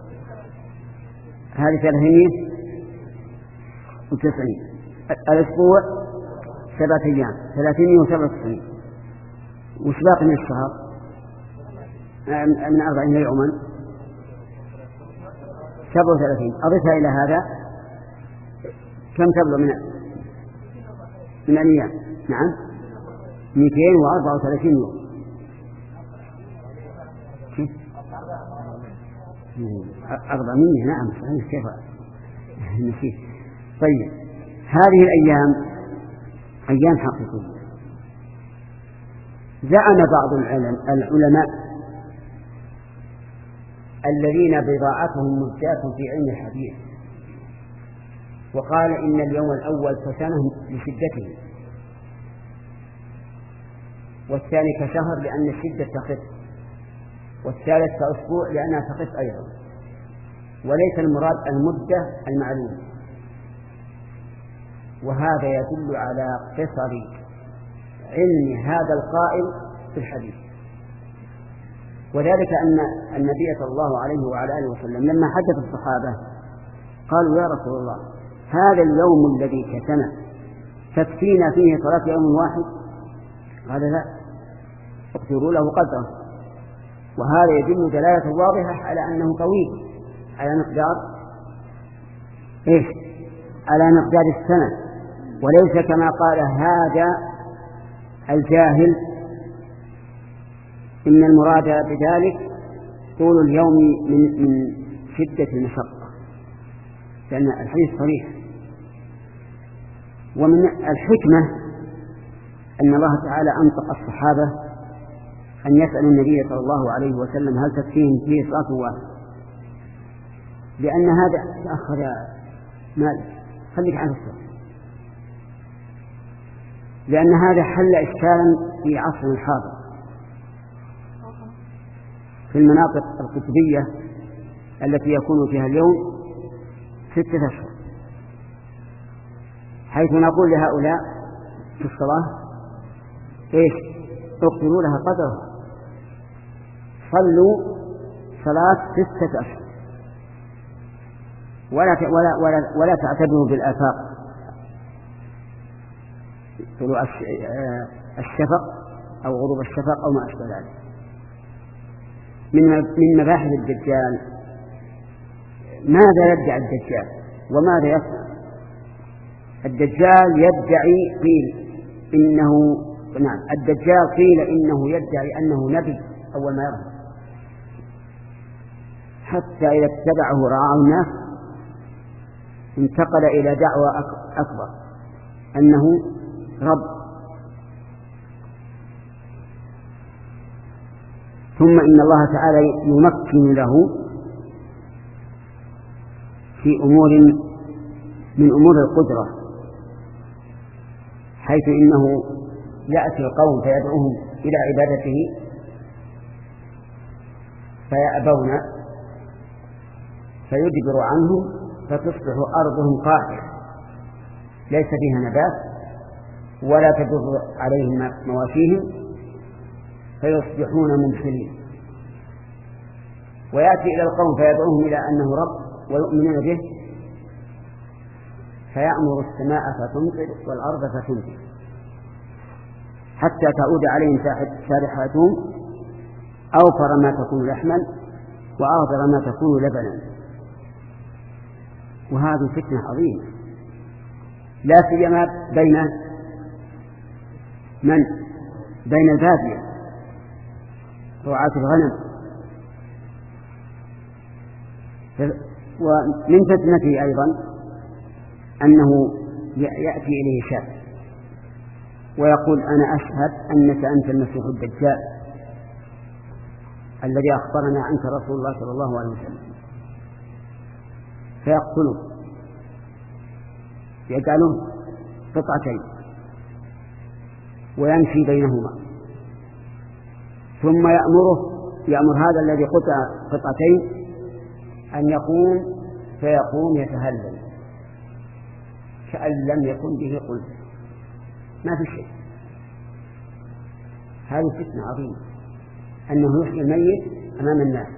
A: هذه ثلاثين وتسعين، الأسبوع سبعة أيام ثلاثين وسبعة وتسعين، وش باقي من الشهر؟ من أربعين يوما سبعة وثلاثين. أضفها إلى هذا كم تبلغ من من الأيام؟ نعم مئتين وأربعة وثلاثين يوم. أربعمية نعم صحيح كيف نسيت. طيب هذه الأيام أيام حقيقية. زعم بعض العلماء الذين بضاعتهم مزجاة في علم الحديث وقال إن اليوم الأول كسنة لشدته، والثاني كشهر لأن الشدة تخف، والثالث كأسبوع لأنها تخف أيضا، وليس المراد المدة المعلومة. وهذا يدل على قصر علم هذا القائل في الحديث. وذلك أن النبي صلى الله عليه وعلى آله وسلم لما حدث الصحابة قالوا يا رسول الله هذا اليوم الذي كتمه تكفينا فيه صلاة يوم واحد؟ قال لا، اقدروا له قدره. وهذا يدل دلالة واضحة على أنه طويل، على مقدار إيش؟ على مقدار السنة، وليس كما قال هذا الجاهل إن المراد بذلك طول اليوم من, من شدة المشقة، لأن الحديث صريح. ومن الحكمة أن الله تعالى أنطق الصحابة أن يسألوا النبي صلى الله عليه وسلم هل تكفيهم فيه صلاة واحد، لأن هذا تأخر يا مالك خليك عن الصلاة، لأن هذا حل إشكالا في عصر الحاضر في المناطق القطبية التي يكون فيها اليوم ستة أشهر، حيث نقول لهؤلاء في الصلاة إيش؟ اقتلوا لها قدرها، صلوا صلاة ستة أشهر، ولا ولا ولا, ولا تعتبروا بالآفاق طلوع الشفق أو غروب الشفق أو ما أشبه ذلك. من من مباحث الدجال ماذا يدعي الدجال وماذا يصنع؟ الدجال يدعي قيل إنه نعم الدجال قيل إنه يدعي أنه نبي أول ما يظهر، حتى إذا اتبعه رعاه الناس انتقل إلى دعوة أكبر أنه رب. ثم إن الله تعالى يمكن له في أمور من أمور القدرة، حيث إنه يأتي القوم فيدعوهم إلى عبادته فيأبون فيجبر عنهم فتصبح أرضهم قاحلة ليس فيها نبات ولا تضر عليهم مواشيهم فيصبحون منفلين، ويأتي إلى القوم فيدعوهم إلى أنه رب ويؤمنون به فيأمر السماء فتمطر والأرض فتنبت حتى تعود عليهم سابحاتهم أوفر ما تكون لحما وأغدر ما تكون لبنا. وهذه فتنة عظيمة لا سيما بين من بين البادية رعاة الغنم. ومن فتنته أيضا أنه يأتي إليه شاب ويقول أنا أشهد أنك أنت المسيح الدجال الذي أخبرنا عنك رسول الله صلى الله عليه وسلم، فيقتله يجعله قطعتين ويمشي بينهما، ثم يأمره يأمر هذا الذي قطع قطعتين أن يقوم فيقوم يتهلل كأن لم يكن به قلب، ما في شيء. هذه فتنة عظيمة أنه يحيي الميت أمام الناس.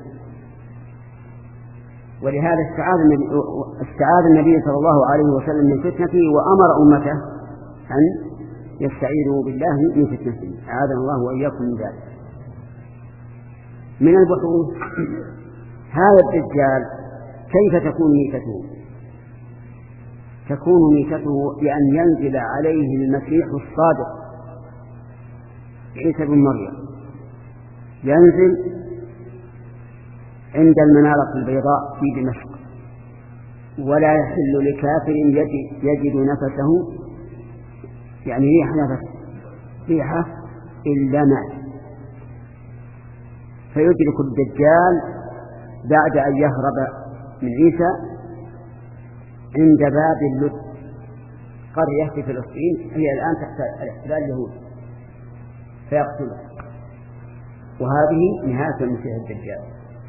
A: ولهذا استعاذ النبي, استعاذ النبي صلى الله عليه وسلم من فتنته وأمر أمته أن يستعيذوا بالله من فتنته، أعاذنا الله وإياكم من ذلك. من البحوث هذا الدجال كيف تكون ميتته؟ تكون ميتته بأن ينزل عليه المسيح الصادق عيسى بن مريم، ينزل عند المنارة البيضاء في دمشق، ولا يحل لكافر يجد, يجد نفسه يعني ريح نفس ريحة إلا مات، فيدرك الدجال بعد أن يهرب من عيسى عند باب اللد، قرية في فلسطين هي الآن تحت الاحتلال اليهودي، فيقتله. وهذه نهاية المسيح الدجال.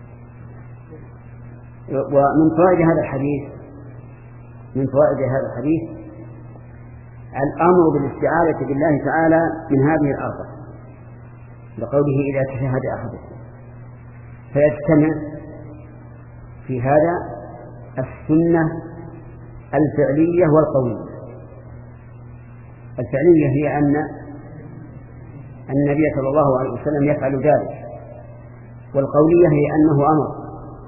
A: ومن فوائد هذا الحديث من فوائد هذا الحديث الأمر بالاستعاذة بالله تعالى من هذه الأربع، لقوله إذا تشهد أحدكم، فيجتمع في هذا السنة الفعلية والقولية. الفعلية هي أن النبي صلى الله عليه وسلم يفعل ذلك، والقولية هي أنه أمر.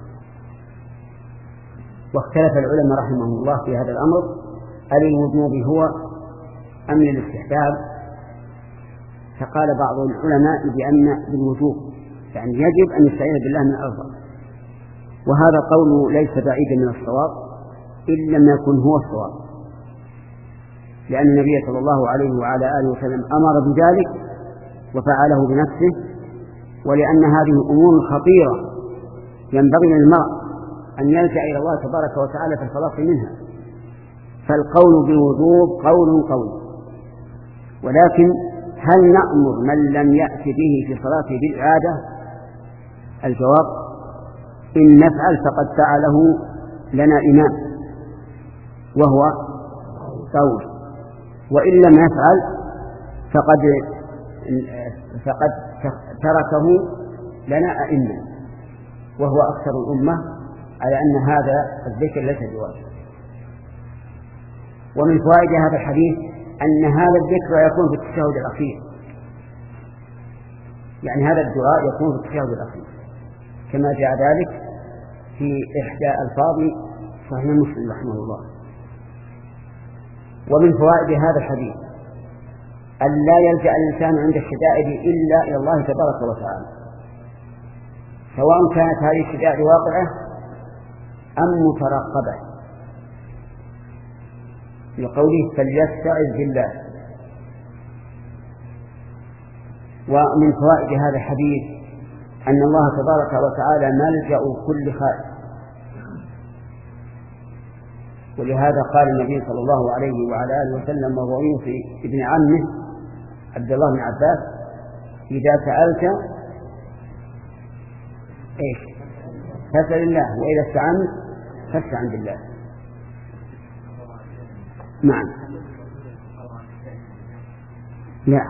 A: واختلف العلماء رحمهم الله في هذا الأمر، هل الوجوب هو أم للاستحباب؟ فقال بعض العلماء بأن بالوجوب، يعني يجب أن يستعين بالله من الأرض، وهذا قول ليس بعيدا من الصواب إن لم يكن هو الصواب، لأن النبي صلى الله عليه وعلى آله وسلم أمر بذلك وفعله بنفسه، ولأن هذه أمور خطيرة ينبغي للمرء أن يلجأ إلى الله تبارك وتعالى في الخلاص منها. فالقول بالوجوب قول قول، ولكن هل نأمر من لم يأت به في صلاته بالعادة؟ الجواب إن نفعل فقد فعله لنا إمام وهو قول، وإن لم يفعل فقد فقد تركه لنا أئمة وهو أكثر الأمة على أن هذا الذكر ليس بواجب. ومن فوائد هذا الحديث أن هذا الذكر يكون في التشهد الأخير، يعني هذا الدعاء يكون في التشهد الأخير كما جاء ذلك في إحدى ألفاظ صحيح مسلم رحمه الله. ومن فوائد هذا الحديث أن لا يلجأ الإنسان عند الشدائد إلا إلى الله تبارك وتعالى، سواء كانت هذه الشدائد واقعة أم مترقبة، لقوله فليستعذ بالله. ومن فوائد هذا الحديث أن الله تبارك وتعالى ملجأ كل خائف، ولهذا قال النبي صلى الله عليه وعلى آله وسلم وهو يوصي ابن عمه عبد الله بن عباس: إذا سألت إيش فاسأل الله، وإذا استعنت فاستعن بالله. نعم. لا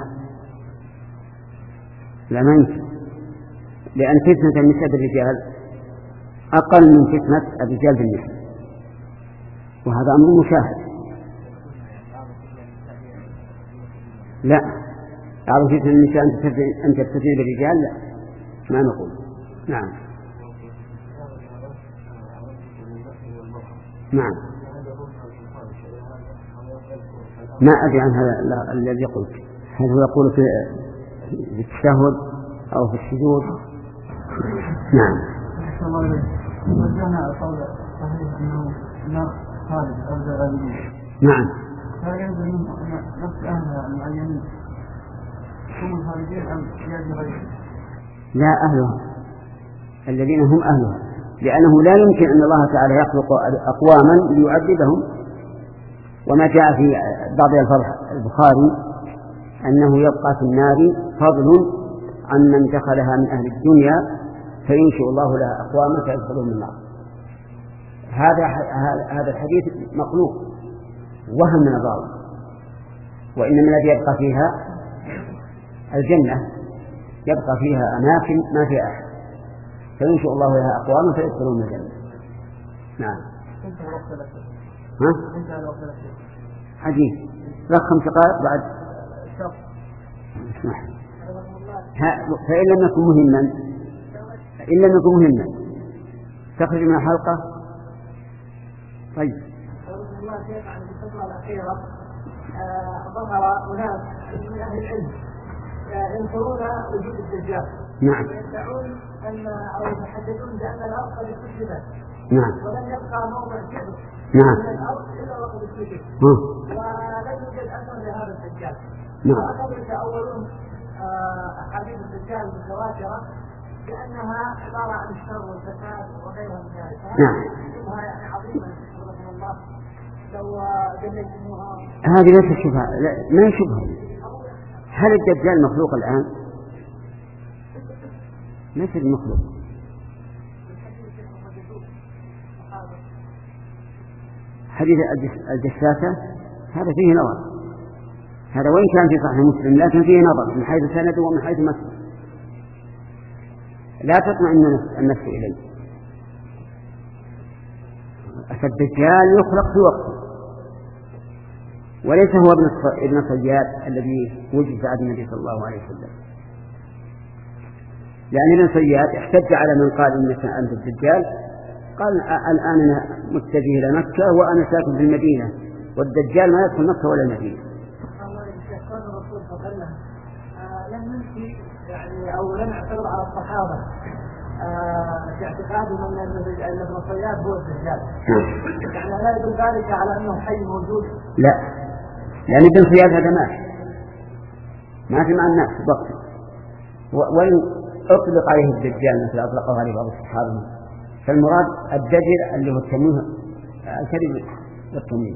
A: لا ما يمكن، لأن فتنة النساء بالرجال أقل من فتنة الرجال بالنساء، وهذا أمر مشاهد. لا أعرف فتنة النساء أن تفتن بالرجال، لا ما نقول. نعم نعم ما أدري عن هذا الذي قلت، هل هو يقول في التشهد أو في السجود؟ نعم.
B: وجدنا قول صحيح أنه النار خالد أرض غالبين.
A: نعم.
B: هل يلزم نفس أهلها المعينين هم الخارجين أم يجب غيرهم؟
A: لا، أهلها الذين هم أهلها، لأنه لا يمكن أن الله تعالى يخلق أقواما ليعذبهم. وما جاء في بعض الفرح البخاري أنه يبقى في النار فضل عن من دخلها من أهل الدنيا فينشئ الله لها أقواما فيدخلون من النار. هذا هذا الحديث مخلوق وهم من الراوي، وإنما الذي يبقى فيها الجنة، يبقى فيها أماكن ما فيها أحد فينشئ الله لها أقواما فيدخلون من الجنة. نعم. ها؟ عجيب. رقم دقائق بعد. اسمح. فإن لم يكن مهما إن لم يكن مهما تخرج من الحلقة. طيب.
C: الله شيخ عن الفترة الأخيرة ظهر أناس من أهل العلم ينكرون وجود الدجال.
A: نعم.
C: ويدعون أن أو يتحدثون بأن الأرض قد اكتشفت.
A: نعم.
C: ولم يبقى موضع شبه.
A: نعم.
C: من الأرض إلا وقد اكتشف. ولم يوجد أثر لهذا الدجال.
A: نعم.
C: وأخذوا يتأولون أحاديث الدجال المتواترة بأنها عبارة عن الشر والفساد وغيرها من ذلك.
A: نعم.
C: يعني عظيمة رحمه الله. لو جلدتموها.
A: هذه ليست شبهة، ما هي شبهة. هل الدجال مخلوق الآن؟ ليس المخلوق. حديث الجساسة هذا فيه نظر، هذا وإن كان في صحيح مسلم لكن فيه نظر من حيث سنده ومن حيث مسلم، لا تطمئن النفس إليه. فالدجال يخلق في وقته وليس هو ابن صياد الذي وجد في عهد النبي صلى الله عليه وسلم، لأن ابن صياد احتج على من قال إنك أنت الدجال، قال الآن أنا متجه إلى مكة وأنا ساكن في المدينة، والدجال ما يدخل مكة ولا المدينة.
C: قال الرسول صلى الله عليه وسلم لم نمشي يعني أو لم نعترض على الصحابة في اعتقادهم أن ابن صياد هو الدجال، يعني لا يدل ذلك على أنه حي موجود.
A: لا، لأن ابن صياد هذا مات مات مع الناس بقي، وإن أطلق عليه الدجال مثل أطلقه عليه بعض الصحابة، فالمراد الدجل اللي هو التمويه الكذب والتمويه.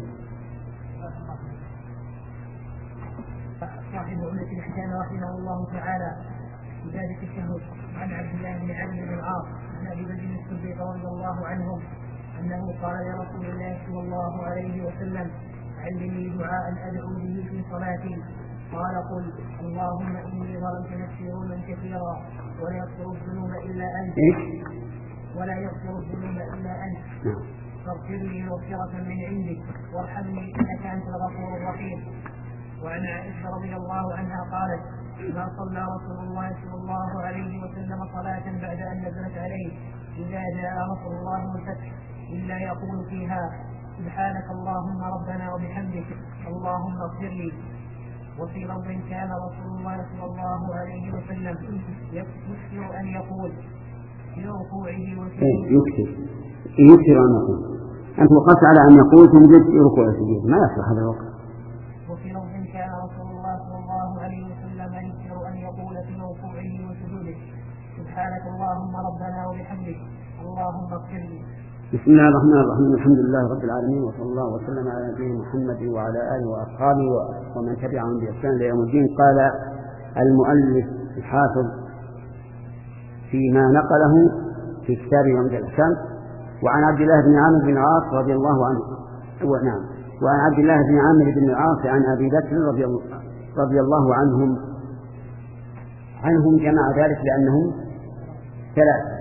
C: صاحب عمدة الأحكام رحمه الله تعالى في باب التشهد عن عبد الله بن عمرو بن العاص عن أبي بكر الصديق رضي الله عنهم أنه قال لرسول الله صلى الله عليه وسلم علمني دعاء أدعو به في صلاتي، قال قل اللهم إني ظلمت نفسي ظلما كثيرا ولا يغفر الذنوب إلا أنت ولا يغفر الذنوب إلا أنت فاغفر لي مغفرة من عندك وارحمني إنك أنت الغفور الرحيم. وعن عائشة رضي الله عنها قالت ما صلى رسول الله صلى الله عليه وسلم صلاة بعد أن نزلت عليه إذا جاء نصر الله والفتح إلا يقول فيها سبحانك اللهم ربنا وبحمدك اللهم اغفر لي. وفي لفظ كان رسول الله صلى الله عليه وسلم يكثر أن يقول في ركوعه وسجوده.
A: يكثر يكثر أن يقول، أنت وقفت على أن يقول ثم جئت في ركوع وسجود، ما يصلح هذا الوقت.
C: وفي لفظ كان رسول الله صلى الله عليه وسلم يكثر أن يقول في ركوعه وسجوده سبحانك اللهم ربنا وبحمدك اللهم اغفر لي.
A: بسم الله الرحمن الرحيم، الحمد لله رب العالمين، وصلى الله وسلم على نبينا محمد وعلى آله وأصحابه ومن تبعهم بإحسان إلى يوم الدين. قال المؤلف الحافظ فيما نقله في كتابه عمدة الأحكام: وعن عبد الله بن عامر بن العاص رضي الله عنه نعم وعن عبد الله بن عامر بن العاص عن أبي بكر رضي الله, رضي الله عنهم عنهم جمع ذلك لأنهم ثلاثة،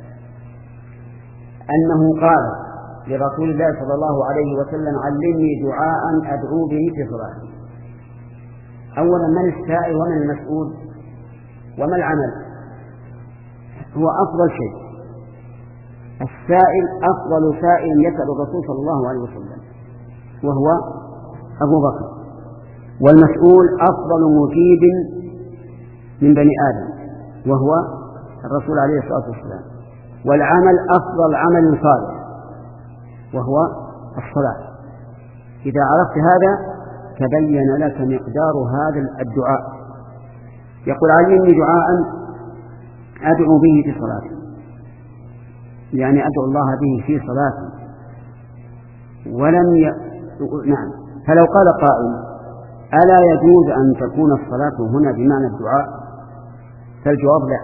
A: أنه قال لرسول الله صلى الله عليه وسلم علمني دعاء أدعو به في صلاتي. أولا من السائل ومن المسؤول وما العمل؟ هو أفضل شيء، السائل أفضل سائل يسأل الرسول صلى الله عليه وسلم وهو أبو بكر، والمسؤول أفضل مجيب من بني آدم وهو الرسول عليه الصلاة والسلام، والعمل أفضل عمل صالح وهو الصلاة. إذا عرفت هذا تبين لك مقدار هذا الدعاء. يقول علمني دعاء أدعو به في صلاتي، يعني أدعو الله به في صلاتي. ولم ي... نعم فلو قال قائل ألا يجوز أن تكون الصلاة هنا بمعنى الدعاء؟ فالجواب لا،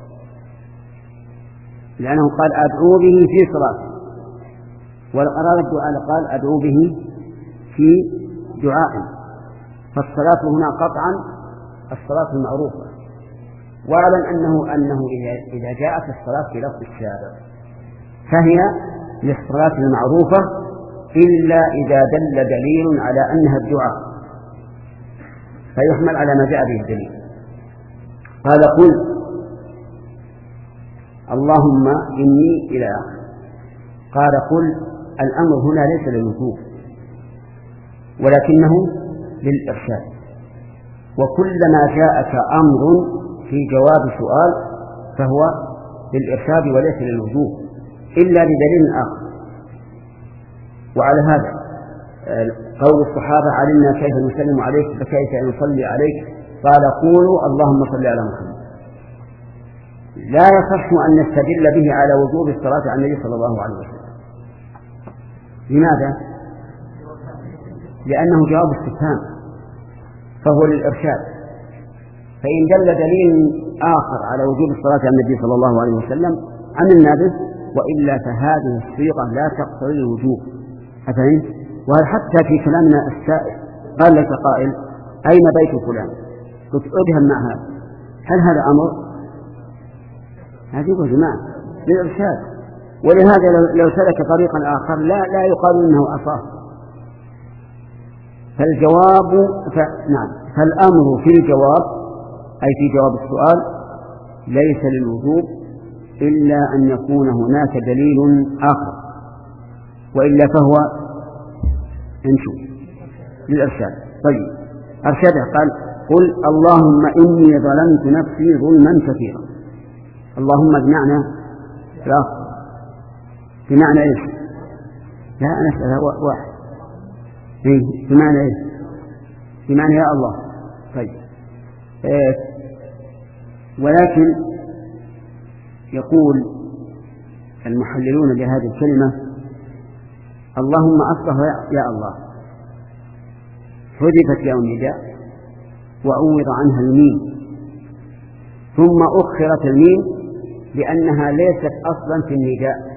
A: لأنه قال أدعو به في صلاتي، ولو أراد الدعاء لقال أدعو به في دعاء. فالصلاة هنا قطعا الصلاة المعروفة. واعلم أنه, أنه إذا جاءت الصلاة في لفظ الشارع فهي للصلاة المعروفة إلا إذا دل دليل على أنها الدعاء فيحمل على ما جاء به الدليل. قال قل اللهم إني إلى آخر. قال قل الأمر هنا ليس للوجوب ولكنه للإرشاد، وكلما جاءك أمر في جواب سؤال فهو للإرشاد وليس للوجوب إلا لدليل آخر. وعلى هذا قول الصحابة علمنا كيف نسلم عليك فكيف نصلي عليك، قال قولوا اللهم صل على محمد. لا يصح أن نستدل به على وجوب الصلاة على النبي صلى الله عليه وسلم. لماذا؟ لأنه جواب استفهام فهو للإرشاد، فإن دل دليل آخر على وجوب الصلاة على النبي صلى الله عليه وسلم عملنا به، وإلا فهذه الصيغة لا تقتضي الوجوب. أفهمت؟ وهل حتى في كلامنا السائل قال لك قائل أين بيت فلان؟ قلت أدهم مع هذا، هل هذا أمر؟ هذه يا جماعة للإرشاد، ولهذا لو سلك طريقا آخر لا لا يقال إنه أصاب. فالجواب ف... نعم فالأمر في الجواب أي في جواب السؤال ليس للوجوب إلا أن يكون هناك دليل آخر، وإلا فهو انشو للإرشاد. طيب أرشده قال قل اللهم إني ظلمت نفسي ظلما كثيرا. اللهم بمعنى لا بمعنى إيش؟ لا أنا أسأل واحد إيه بمعنى إيش؟ بمعنى يا الله. طيب إيه ولكن يقول المحللون لهذه الكلمة اللهم أصله يا الله حذفت ياء النداء وعوض عنها الميم ثم أخرت الميم لأنها ليست أصلا في النداء